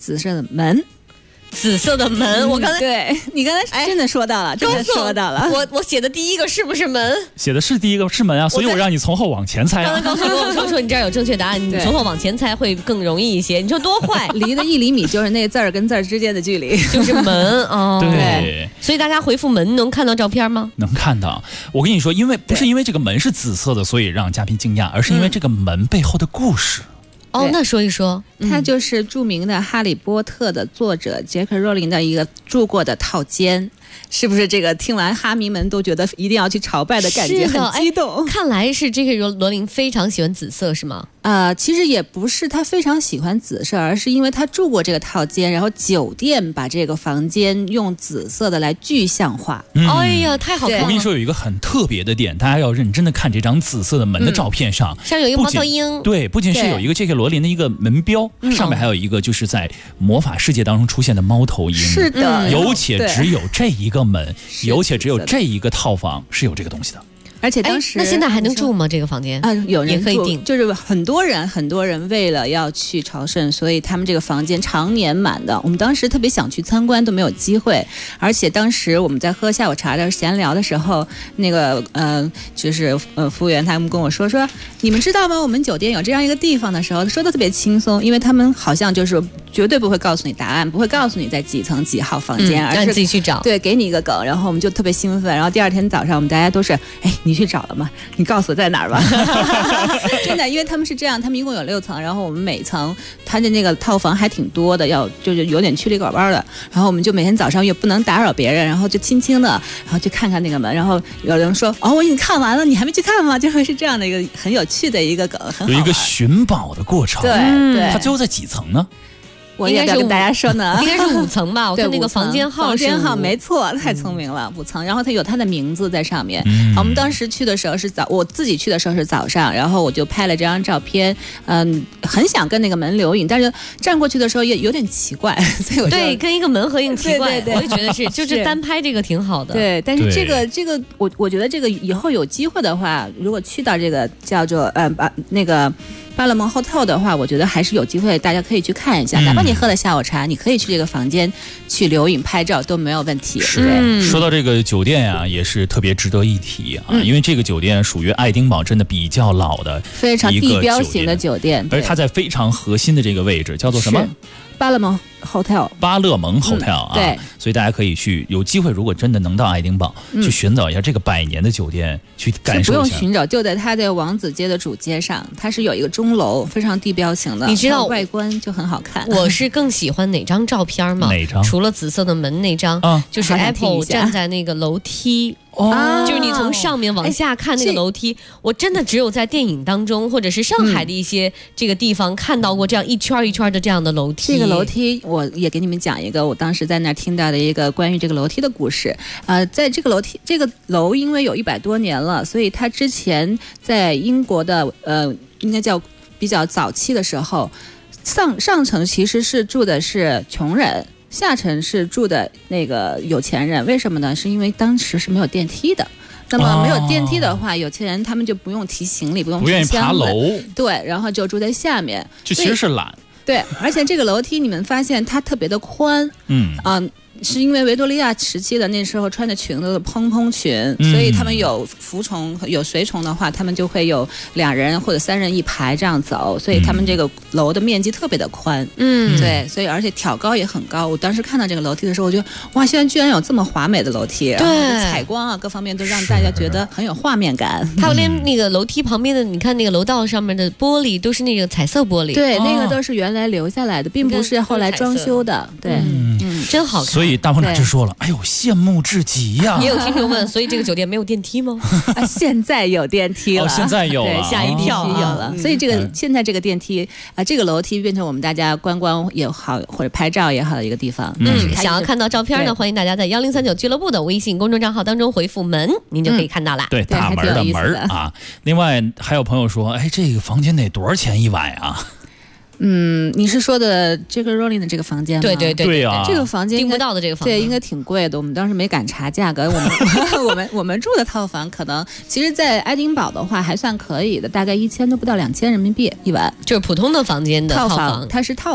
紫色的门。 紫色的门，我刚才对你刚才真的说到了，真的说到了。 我写的第一个是不是门？ 写的是第一个是门啊，所以我让你从后往前猜。 刚才高速跟我说你这儿有正确答案，你从后往前猜会更容易一些。你说多坏？ 离的1厘米就是那字儿跟字儿之间的距离， 就是门哦。 对， 所以大家回复门能看到照片吗？ 能看到。我跟你说，因为不是因为这个门是紫色的，所以让嘉宾惊讶，而是因为这个门背后的故事。 哦，那说一说， 它就是著名的《哈利波特》的作者杰克·罗琳的一个住过的套间。是不是这个听完哈迷们都觉得一定要去朝拜的感觉，很激动？ 看来是这个罗琳非常喜欢紫色，是吗？ 其实也不是他非常喜欢紫色，而是因为他住过这个套间，然后酒店把这个房间用紫色的来具象化。 哎呀，太好看了！ 我跟你说，有一个很特别的点，大家要认真的看这张紫色的门的照片上， 上有一个猫头鹰。 对，不仅是有一个这个罗琳的一个门标，上面还有一个就是在魔法世界当中出现的猫头鹰。 是的， 有且只有这一个门，有且只有这一个套房是有这个东西的。 而且当时那现在还能住吗？这个房间有人也可以订， 就是很多人为了要去朝圣，所以他们这个房间常年满的。我们当时特别想去参观，都没有机会。而且当时我们在喝下午茶的闲聊的时候，那个就是服务员他们跟我说，你们知道吗？我们酒店有这样一个地方的时候，说的特别轻松，因为他们好像就是绝对不会告诉你答案，不会告诉你在几层几号房间，而是让你自己去找。 对，给你一个梗，然后我们就特别兴奋。然后第二天早上，我们大家都是，你去找了吗？你告诉我在哪儿吧。真的，因为他们是这样，他们一共有6层，然后我们每层他的那个套房还挺多的，就是有点曲里拐弯的。然后我们就每天早上也不能打扰别人，然后就轻轻的，然后去看看那个门。然后有人说，我已经看完了，你还没去看吗？就会是这样的一个很有趣的一个梗，很好玩， 有一个寻宝的过程。 对， 它最后在几层呢？ 我也要跟大家说呢， 应该是5层吧。我看那个房间号没错，太聪明了，5层。然后它有它的名字在上面。我们当时去的时候我自己去的时候是早上，然后我就拍了这张照片。很想跟那个门留影，但是站过去的时候也有点奇怪，所以我对跟一个门合影奇怪。 对， 我也觉得是，就是单拍这个挺好的。 对，但是这个我觉得这个以后有机会的话，如果去到这个叫做那个巴勒蒙 Hotel 的话，我觉得还是有机会，大家可以去看一下。哪怕你喝了下午茶，你可以去这个房间去留影拍照都没有问题。 说到这个酒店啊，也是特别值得一提啊，因为这个酒店属于爱丁堡真的比较老的非常地标型的酒店， 而它在非常核心的这个位置，叫做什么？ 巴勒蒙 Hotel， 巴勒蒙 Hotel 啊， 对， 所以大家可以去，有机会如果真的能到爱丁堡，去寻找一下这个100年的酒店，去感受一下。 不用寻找，就在它的王子街的主街上，它是有一个钟楼，非常地标型的。 你知道外观就很好看。 我是更喜欢哪张照片吗？ 哪张？ 除了紫色的门那张，就是 Apple 站在那个楼梯。就是你从上面往下看那个楼梯，我真的只有在电影当中或者是上海的一些这个地方看到过这样一圈一圈的这样的楼梯。 这个楼梯我也给你们讲一个我当时在那儿听到的一个关于这个楼梯的故事。在这个楼因为有100多年了，所以它之前在英国的应该叫比较早期的时候，上层其实是住的是穷人，下层是住的那个有钱人。为什么呢？是因为当时是没有电梯的。那么没有电梯的话，有钱人他们就不用提行李，不愿意爬楼， 对，然后就住在下面。 这其实是懒。 对，而且这个楼梯你们发现它特别的宽，是因为维多利亚时期的那时候穿的裙子蓬蓬裙，所以他们有服从有随从的话，他们就会有2人或者3人一排这样走，所以他们这个楼的面积特别的宽。对，所以而且挑高也很高。我当时看到这个楼梯的时候，我觉得哇，现在居然有这么华美的楼梯，然后采光啊各方面都让大家觉得很有画面感。 还有连那个楼梯旁边的，你看那个楼道上面的玻璃都是那个彩色玻璃， 对，那个都是原来留下来的，并不是后来装修的。对， 真好看。 所以大鹏老师说了，哎呦，羡慕至极呀！ 也有听众问，所以这个酒店没有电梯吗？ 现在有电梯了， 现在有了， 对，吓一跳，有了。所以这个现在这个电梯这个楼梯变成我们大家观光也好，或者拍照也好的一个地方。 想要看到照片呢，欢迎大家在1039俱乐部的微信公众账号当中回复门，您就可以看到了。 对，大门的门啊。另外还有朋友说，这个房间得多少钱1晚啊？ 你是说的这个 Rolling 的这个房间吗？ 对啊， 这个房间订不到的这个房间， 对，应该挺贵的。我们当时没敢查价格。我们住的套房可能，其实，在爱丁堡的话还算可以的，大概1000都不到2000人民币1晚， 就是普通的房间的套房。 它是套房，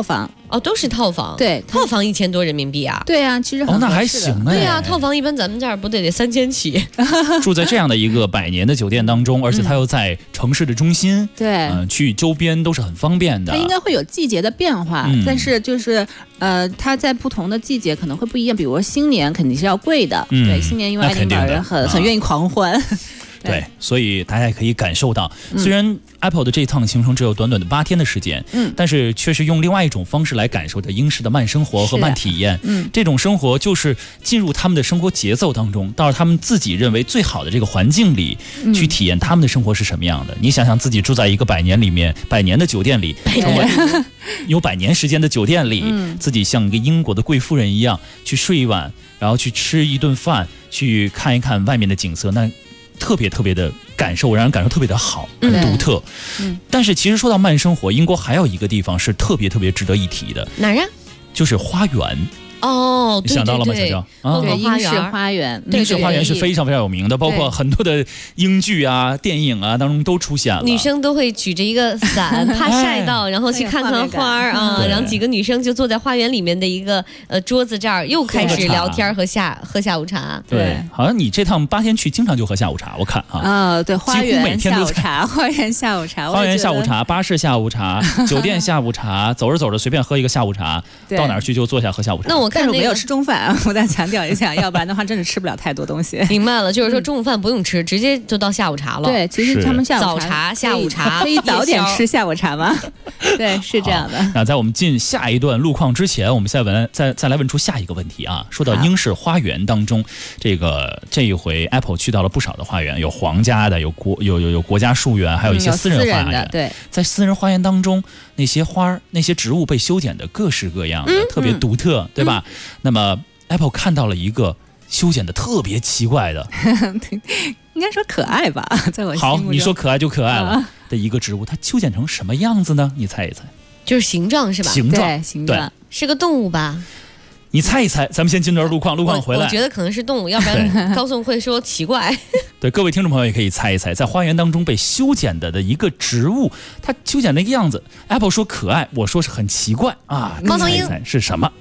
哦，都是套房。 对， 套房1000多人民币啊。 对啊，其实很那还行哎。 对啊，套房一般咱们这儿不得3000起。 住在这样的一个100年的酒店当中，而且它又在城市的中心， 对， 去周边都是很方便的。 它应该会有季节的变化，但是就是它在不同的季节可能会不一样。比如说新年肯定是要贵的，对，新年因为爱丁堡人很愿意狂欢。 对，所以大家也可以感受到，虽然 Apple 的这一趟行程只有短短的8天的时间，但是却是用另外一种方式来感受着英式的慢生活和慢体验。这种生活就是进入他们的生活节奏当中，到了他们自己认为最好的这个环境里，去体验他们的生活是什么样的。你想想自己住在一个100年的酒店里，有100年时间的酒店里，自己像一个英国的贵妇人一样去睡一晚，然后去吃一顿饭，去看一看外面的景色，那特别的感受，让人感受特别的好，很独特。但是其实说到慢生活，英国还有一个地方是特别值得一提的。 哪儿呀？ 就是花园。 哦，对， 想到了吗，小娇？ 对，英式花园， 英式花园是非常有名的，包括很多的英剧啊、电影啊当中都出现了。 女生都会举着一个伞，怕晒到，然后去看看花啊。然后几个女生就坐在花园里面的一个桌子这儿，又开始聊天和喝下午茶。 对，好像你这趟8天去，经常就喝下午茶，我看啊。 对，花园下午茶，花园下午茶， 花园下午茶，巴士下午茶，酒店下午茶，走着随便喝一个下午茶，到哪儿去就坐下喝下午茶。 那我看没有吃中饭，我再强调一下，要不然的话真的吃不了太多东西。 明白了，就是说中午饭不用吃，直接就到下午茶了。 对，其实他们早茶、下午茶可以早点吃下午茶吗？对，是这样的。 那在我们进下一段路况之前，我们再来问出下一个问题啊。说到英式花园当中，这一回 Apple 去到了不少的花园，有皇家的，有国家树园，还有一些私人花园。 对， 在私人花园当中，那些花、那些植物被修剪的各式各样的，特别独特，对吧？那么 Apple 看到了一个修剪的特别奇怪的， 应该说可爱吧，在我心目中。 好，你说可爱就可爱了的一个植物，它修剪成什么样子呢？你猜一猜。 就是形状是吧？ 形状， 是个动物吧？ 你猜一猜，咱们先进段路况回来。 我觉得可能是动物，要不然高颂会说奇怪。 对，各位听众朋友也可以猜一猜，在花园当中被修剪的一个植物，它修剪那个样子 ，Apple 说可爱，我说是很奇怪啊。 猫头鹰， 猜一猜是什么？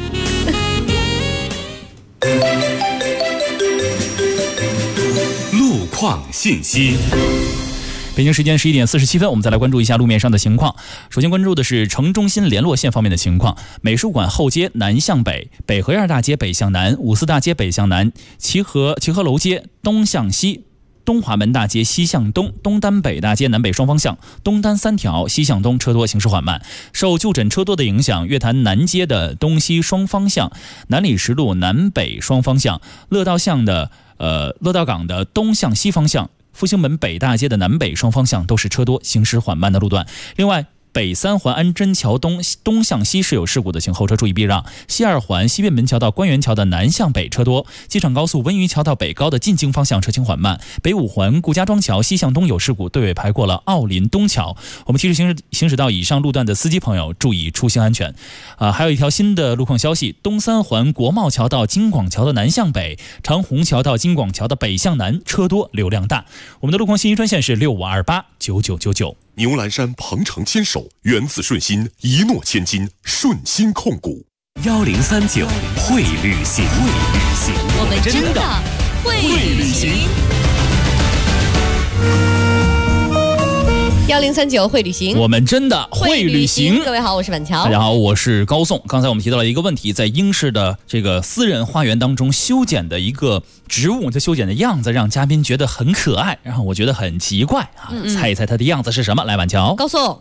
路况信息。 北京时间11点47分，我们再来关注一下路面上的情况。首先关注的是城中心联络线方面的情况。美术馆后街南向北，北河沿大街北向南，五四大街北向南，齐河楼街东向西，东华门大街西向东，东单北大街南北双方向，东单3条西向东车多，行驶缓慢。受就诊车多的影响，月坛南街的东西双方向，南礼士路南北双方向，乐道港的东向西方向，复兴门北大街的南北双方向都是车多，行驶缓慢的路段。另外，北3环安贞桥东向西是有事故的，请后车注意避让。西2环西便门桥到官园桥的南向北车多，机场高速温榆桥到北高的进京方向车行缓慢。北5环顾家庄桥西向东有事故，队尾排过了奥林东桥。我们提示行驶到以上路段的司机朋友注意出行安全。还有一条新的路况消息，东3环国贸桥到京广桥的南向北，长虹桥到京广桥的北向南车多，流量大。我们的路况信息专线是65289999。 牛栏山鹏程牵手，源自顺心，一诺千金，顺心控股。1039会旅行， 我们真的会旅行。1039会旅行， 我们真的会旅行。 各位好，我是板桥。 大家好，我是高颂。刚才我们提到了一个问题，在英式的这个私人花园当中修剪的一个植物，它修剪的样子让嘉宾觉得很可爱，然后我觉得很奇怪啊。猜一猜它的样子是什么？来，板桥。 高颂。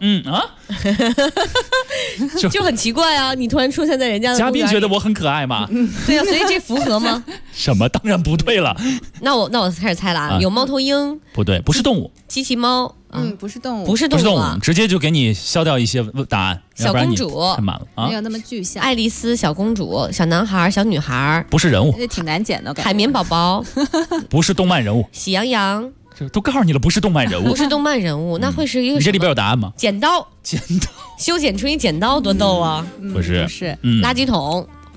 就很奇怪啊！你突然出现在人家的嘉宾觉得我很可爱吗？ 对啊，所以这符合吗？ 什么？当然不对了。 那我开始猜了啊！有猫头鹰？ 不对，不是动物。 机器猫？ 不是动物， 不是动物， 直接就给你消掉一些答案。 小公主太满了啊！ 没有那么具象。 爱丽丝小公主、小男孩、小女孩， 不是人物， 这挺难剪的。 海绵宝宝， 不是动漫人物。 喜羊羊， 这都告诉你了，不是动漫人物， 不是动漫人物，那会是一个。 你这里边有答案吗？ 剪刀，修剪出一剪刀，多逗啊！ 不是， 垃圾桶。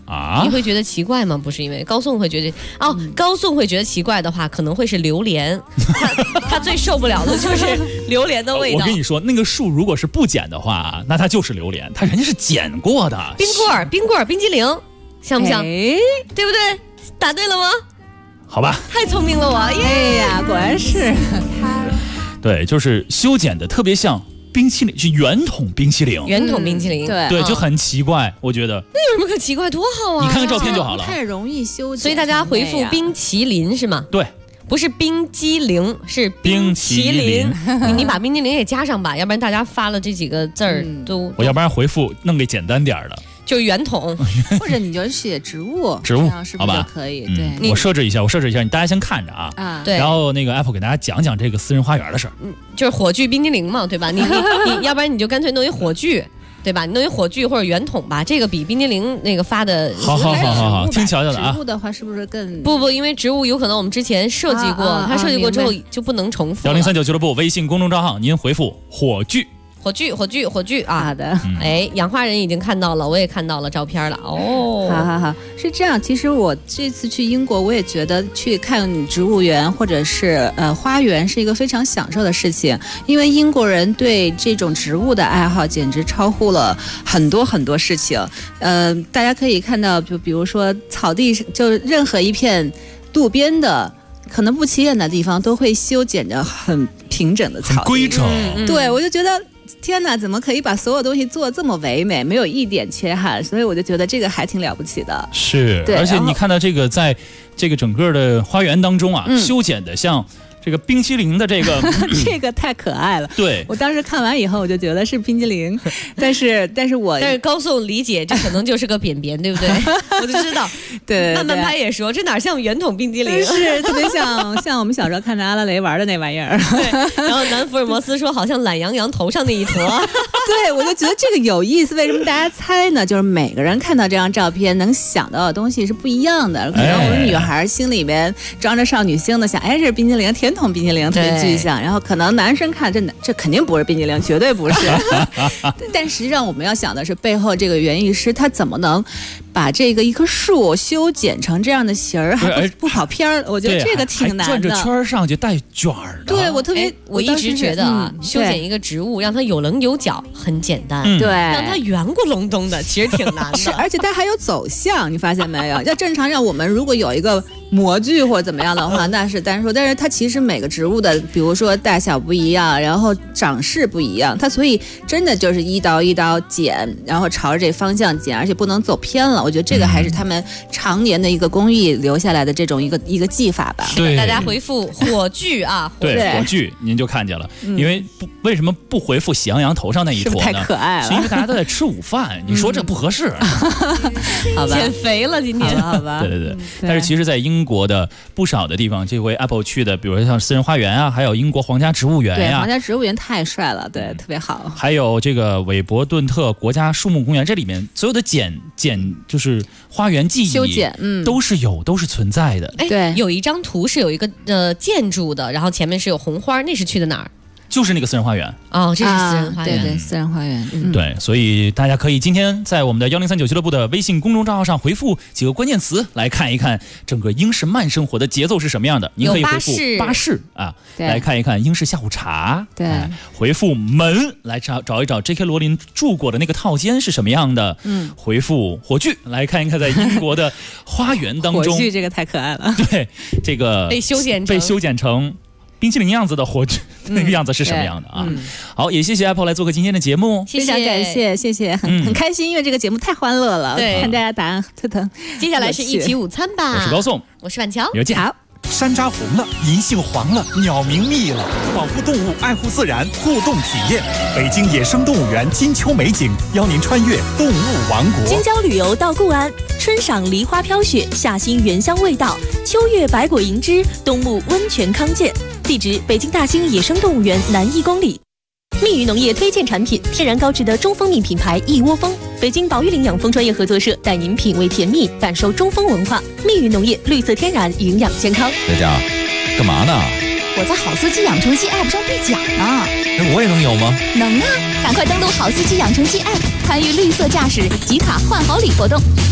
啊？ 你会觉得奇怪吗？不是因为高颂会觉得高颂会觉得奇怪的话，可能会是榴莲，他最受不了的就是榴莲的味道。 我跟你说，那个树如果是不剪的话，那它就是榴莲，人家是剪过的。 冰棍儿、冰激凌，像不像？对不对？答对了吗？ 好吧， 太聪明了我！ 哎呀，果然是。 对，就是修剪的特别像冰淇淋，是圆筒冰淇淋。 圆筒冰淇淋， 对，就很奇怪，我觉得。 那有什么可奇怪？多好啊！ 你看看照片就好了。 太容易修剪， 所以大家回复冰淇淋是吗？ 对。 不是冰激凌，是冰淇淋。你把冰激凌也加上吧，要不然大家发了这几个字儿都。 我要不然回复弄个简单点的， 就是圆筒， 或者你就写植物， 这样是不是就可以？对， 我设置一下，你大家先看着啊。 对。 然后那个 Apple 给大家讲讲这个私人花园的事儿。 就是火炬冰激凌嘛，对吧？你要不然你就干脆弄一火炬。对吧？你弄一火炬或者圆筒吧，这个比冰激凌那个发的好，听瞧瞧的啊。 植物的话是不是更不？因为植物有可能我们之前设计过，它设计过之后就不能重复。 1039俱乐部微信公众账号，您回复火炬。 火炬啊！ 好的， 氧化人已经看到了，我也看到了照片了。哦， 好，是这样。其实我这次去英国，我也觉得去看植物园或者是花园是一个非常享受的事情，因为英国人对这种植物的爱好简直超乎了很多很多事情。大家可以看到，就比如说草地，就任何一片路边的可能不起眼的地方，都会修剪着很平整的草地， 很规整。 对，我就觉得。天哪，怎么可以把所有东西做这么唯美，没有一点缺憾？所以我就觉得这个还挺了不起的。 是，而且你看到这个，在这个整个的花园当中啊，修剪的像这个冰淇淋的这个， 这个太可爱了。 对， 我当时看完以后，我就觉得是冰淇淋，但是高颂理解这可能就是个扁扁，对不对？我就知道。 对， 慢慢拍也说这哪像圆筒冰激凌， 是特别像我们小时候看着阿拉蕾玩的那玩意儿。 对，然后南福尔摩斯说好像懒羊羊头上那一坨。 对，我就觉得这个有意思。为什么大家猜呢？就是每个人看到这张照片能想到的东西是不一样的。可能我们女孩心里面装着少女心的想，这是冰激凌，甜筒冰激凌特别具象。然后可能男生看这肯定不是冰激凌，绝对不是。但实际上我们要想的是背后这个园艺师他怎么能把这个一棵树修剪成这样的形儿，还不跑偏儿。我觉得这个挺难的。 转着圈上去带卷儿的。 对，我特别， 我一直觉得修剪一个植物，让它有棱有角很简单， 对， 让它圆咕隆咚的其实挺难的。 是，而且它还有走向，你发现没有？要正常让我们如果有一个模具或者怎么样的话，那是单说。但是它其实每个植物的，比如说大小不一样，然后长势不一样，它所以真的就是一刀一刀剪，然后朝着这方向剪，而且不能走偏了。我觉得这个还是他们常年的一个工艺留下来的这种一个技法吧。 对， 大家回复火炬啊， 对，火炬您就看见了。因为为什么不回复喜羊羊头上那一坨呢？ 太可爱了。 是因为大家都在吃午饭，你说这不合适。 好吧， 减肥了今天， 好吧。 对。但是其实，在英国的不少的地方，这回 Apple 去的，比如说像私人花园啊，还有英国皇家植物园呀， 对，皇家植物园太帅了，对，特别好。 还有这个韦伯顿特国家树木公园，这里面所有的就是花园记忆修剪， 都是存在的。 对，有一张图是有一个建筑的，然后前面是有红花，那是去的哪儿？ 就是那个私人花园哦，这是私人花园， 对，私人花园。 对，所以大家可以今天在我们的1039俱乐部的微信公众账号上回复几个关键词，来看一看整个英式慢生活的节奏是什么样的。您可以回复巴士啊，来看一看英式下午茶。 对， 回复门来找一找 J.K. 罗琳住过的那个套间是什么样的。回复火炬来看一看在英国的花园当中。 火炬这个太可爱了。 对，这个被修剪成冰淇淋样子的火炬，那个样子是什么样的啊？好，也谢谢 Apple 来做客今天的节目， 非常感谢，谢谢，很开心，因为这个节目太欢乐了， 对， 看大家答案特疼。 接下来是一起午餐吧， 我是高颂， 我是婉乔， 有见。 好。 山楂红了，银杏黄了，鸟鸣密了，保护动物，爱护自然，互动体验。北京野生动物园金秋美景，邀您穿越动物王国。 京郊旅游到固安，春赏梨花飘雪，夏欣原香味道，秋月百果银枝，冬沐温泉康健。地址：北京大兴野生动物园南1公里。蜜语农业推荐产品：天然高质的中蜂蜜品牌一窝蜂。北京保育领养蜂专业合作社带您品味甜蜜，感受中蜂文化。蜜语农业，绿色天然，营养健康。 佳佳，干嘛呢？ 我在好司机养成记 App 上兑奖呢。 我也能有吗？ 能啊！赶快登录好司机养成记 App，参与绿色驾驶集卡换好礼活动。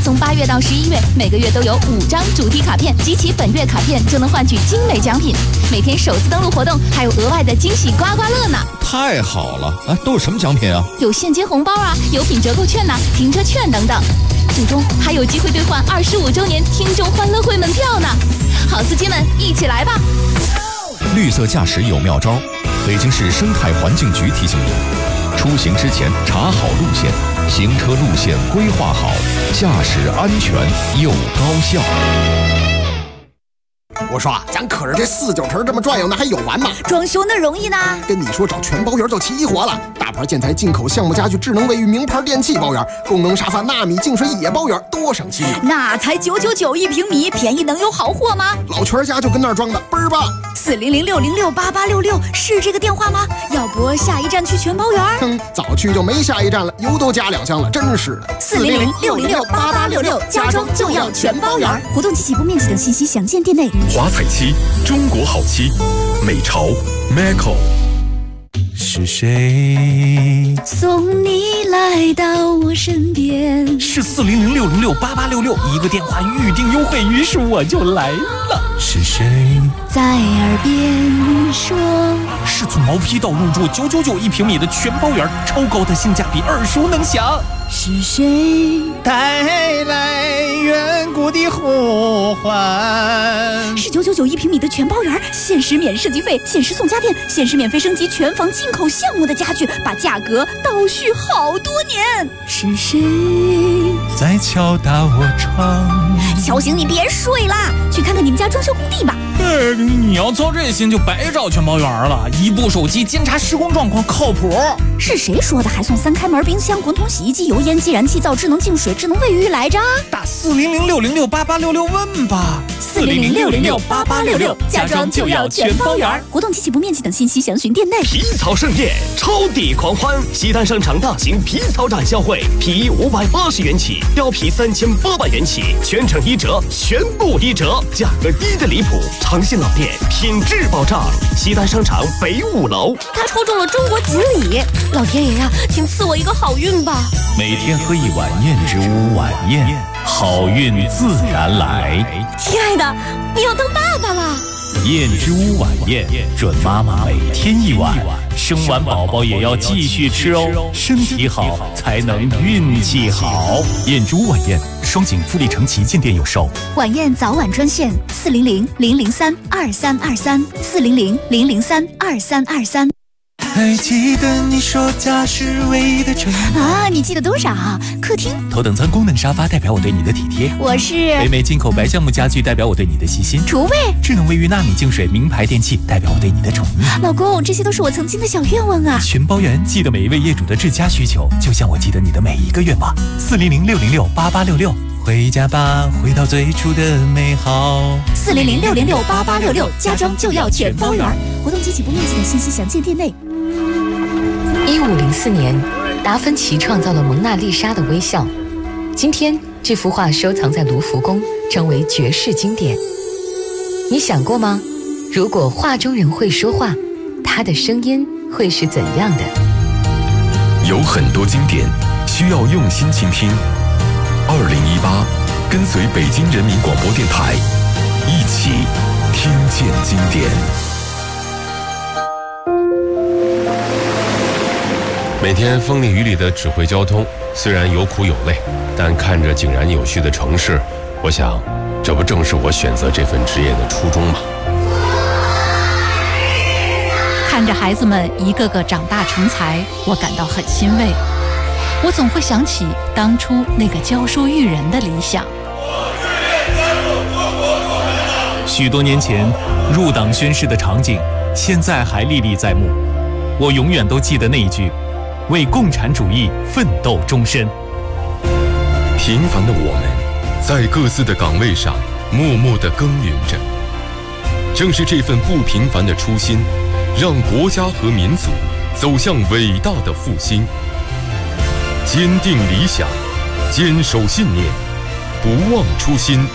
从8月到11月，每个月都有5张主题卡片，集齐本月卡片就能换取精美奖品。每天首次登录活动还有额外的惊喜刮刮乐呢！ 太好了啊！都有什么奖品啊？ 有现金红包啊，有品折扣券呐、停车券等等。最终还有机会兑换25周年听众欢乐会门票呢！好司机们，一起来吧！ 绿色驾驶有妙招，北京市生态环境局提醒您：出行之前查好路线，行车路线规划好，驾驶安全又高效。 我说啊，咱可是这49城这么转悠，那还有完吗？ 装修那容易呢？ 跟你说，找全包圆就齐活了。大牌建材、进口项目家具、智能卫浴、名牌电器包圆，功能沙发、纳米净水也包圆，多省心。 那才999一平米，便宜能有好货吗？ 老全家就跟那儿装的，倍儿棒。 400-606-8866是这个电话吗？要不下一站去全包圆？ 哼，早去就没下一站了，油都加2箱了，真是的。 400-606-8866，家装就要全包圆。活动及起步面积等信息详见店内。 华彩漆，中国好漆，美潮 Macco。 是谁送你来到我身边？ 是400-606-8866，一个电话预订优惠，于是我就来了。 是谁在耳边说？ 是从毛坯到入住999一平米的全包圆，超高的性价比，耳熟能详。 是谁带来远古的呼唤？ 是999一平米的全包圆，限时免设计费，限时送家电，限时免费升级全房进口项目的家具，把价格倒续好多年。是谁在敲打我窗？ 小醒，你别睡啦，去看看你们家装修工地吧。 你要操这心就白找全包圆了，一部手机监察施工状况靠谱。 是谁说的还送3开门冰箱、滚筒洗衣机、油烟机、燃气灶、智能净水、智能卫浴来着？ 打400-606-8866问吧。 400-606-8866，家装就要全包圆。活动及起步面积等信息详询店内。 皮草盛宴，超抵狂欢！西单商场大型皮草展销会，皮衣580元起，貂皮3800元起，全程1折，全部1折，价格低得离谱。诚信老店，品质保障。西单商场北5楼。 他抽中了中国锦鲤，老天爷呀，请赐我一个好运吧！ 每天喝一碗燕之屋晚宴，好运自然来。 亲爱的，你要当爸爸了。 燕之屋晚宴，准妈妈每天1碗，生完宝宝也要继续吃哦，身体好才能运气好。 燕之屋晚宴，双井富力城旗舰店有售。 晚宴早晚专线400-003-2323，400-003-2323。 还记得你说家是唯一的承诺啊？你记得多少？客厅头等舱功能沙发代表我对你的体贴。 我是北美进口白橡木家具代表我对你的细心。 厨卫智能卫浴纳米净水名牌电器代表我对你的宠溺。 老公，这些都是我曾经的小愿望啊！ 全包圆，记得每一位业主的至佳需求，就像我记得你的每一个愿望。400-606-8866，回家吧，回到最初的美好。 400-606-8866，家装就要全包圆。活动及起步面积等信息详见店内。 1504年，达芬奇创造了蒙娜丽莎的微笑。今天，这幅画收藏在卢浮宫，成为绝世经典。你想过吗？如果画中人会说话，他的声音会是怎样的？ 有很多经典需要用心倾听。2018，跟随北京人民广播电台，一起听见经典。 每天风里雨里的指挥交通，虽然有苦有累，但看着井然有序的城市，我想，这不正是我选择这份职业的初衷吗？ 看着孩子们一个个长大成才，我感到很欣慰。我总会想起当初那个教书育人的理想。 许多年前入党宣誓的场景，现在还历历在目。我永远都记得那一句：为共产主义奋斗终身。 平凡的我们，在各自的岗位上默默地耕耘着。正是这份不平凡的初心，让国家和民族走向伟大的复兴。坚定理想，坚守信念，不忘初心。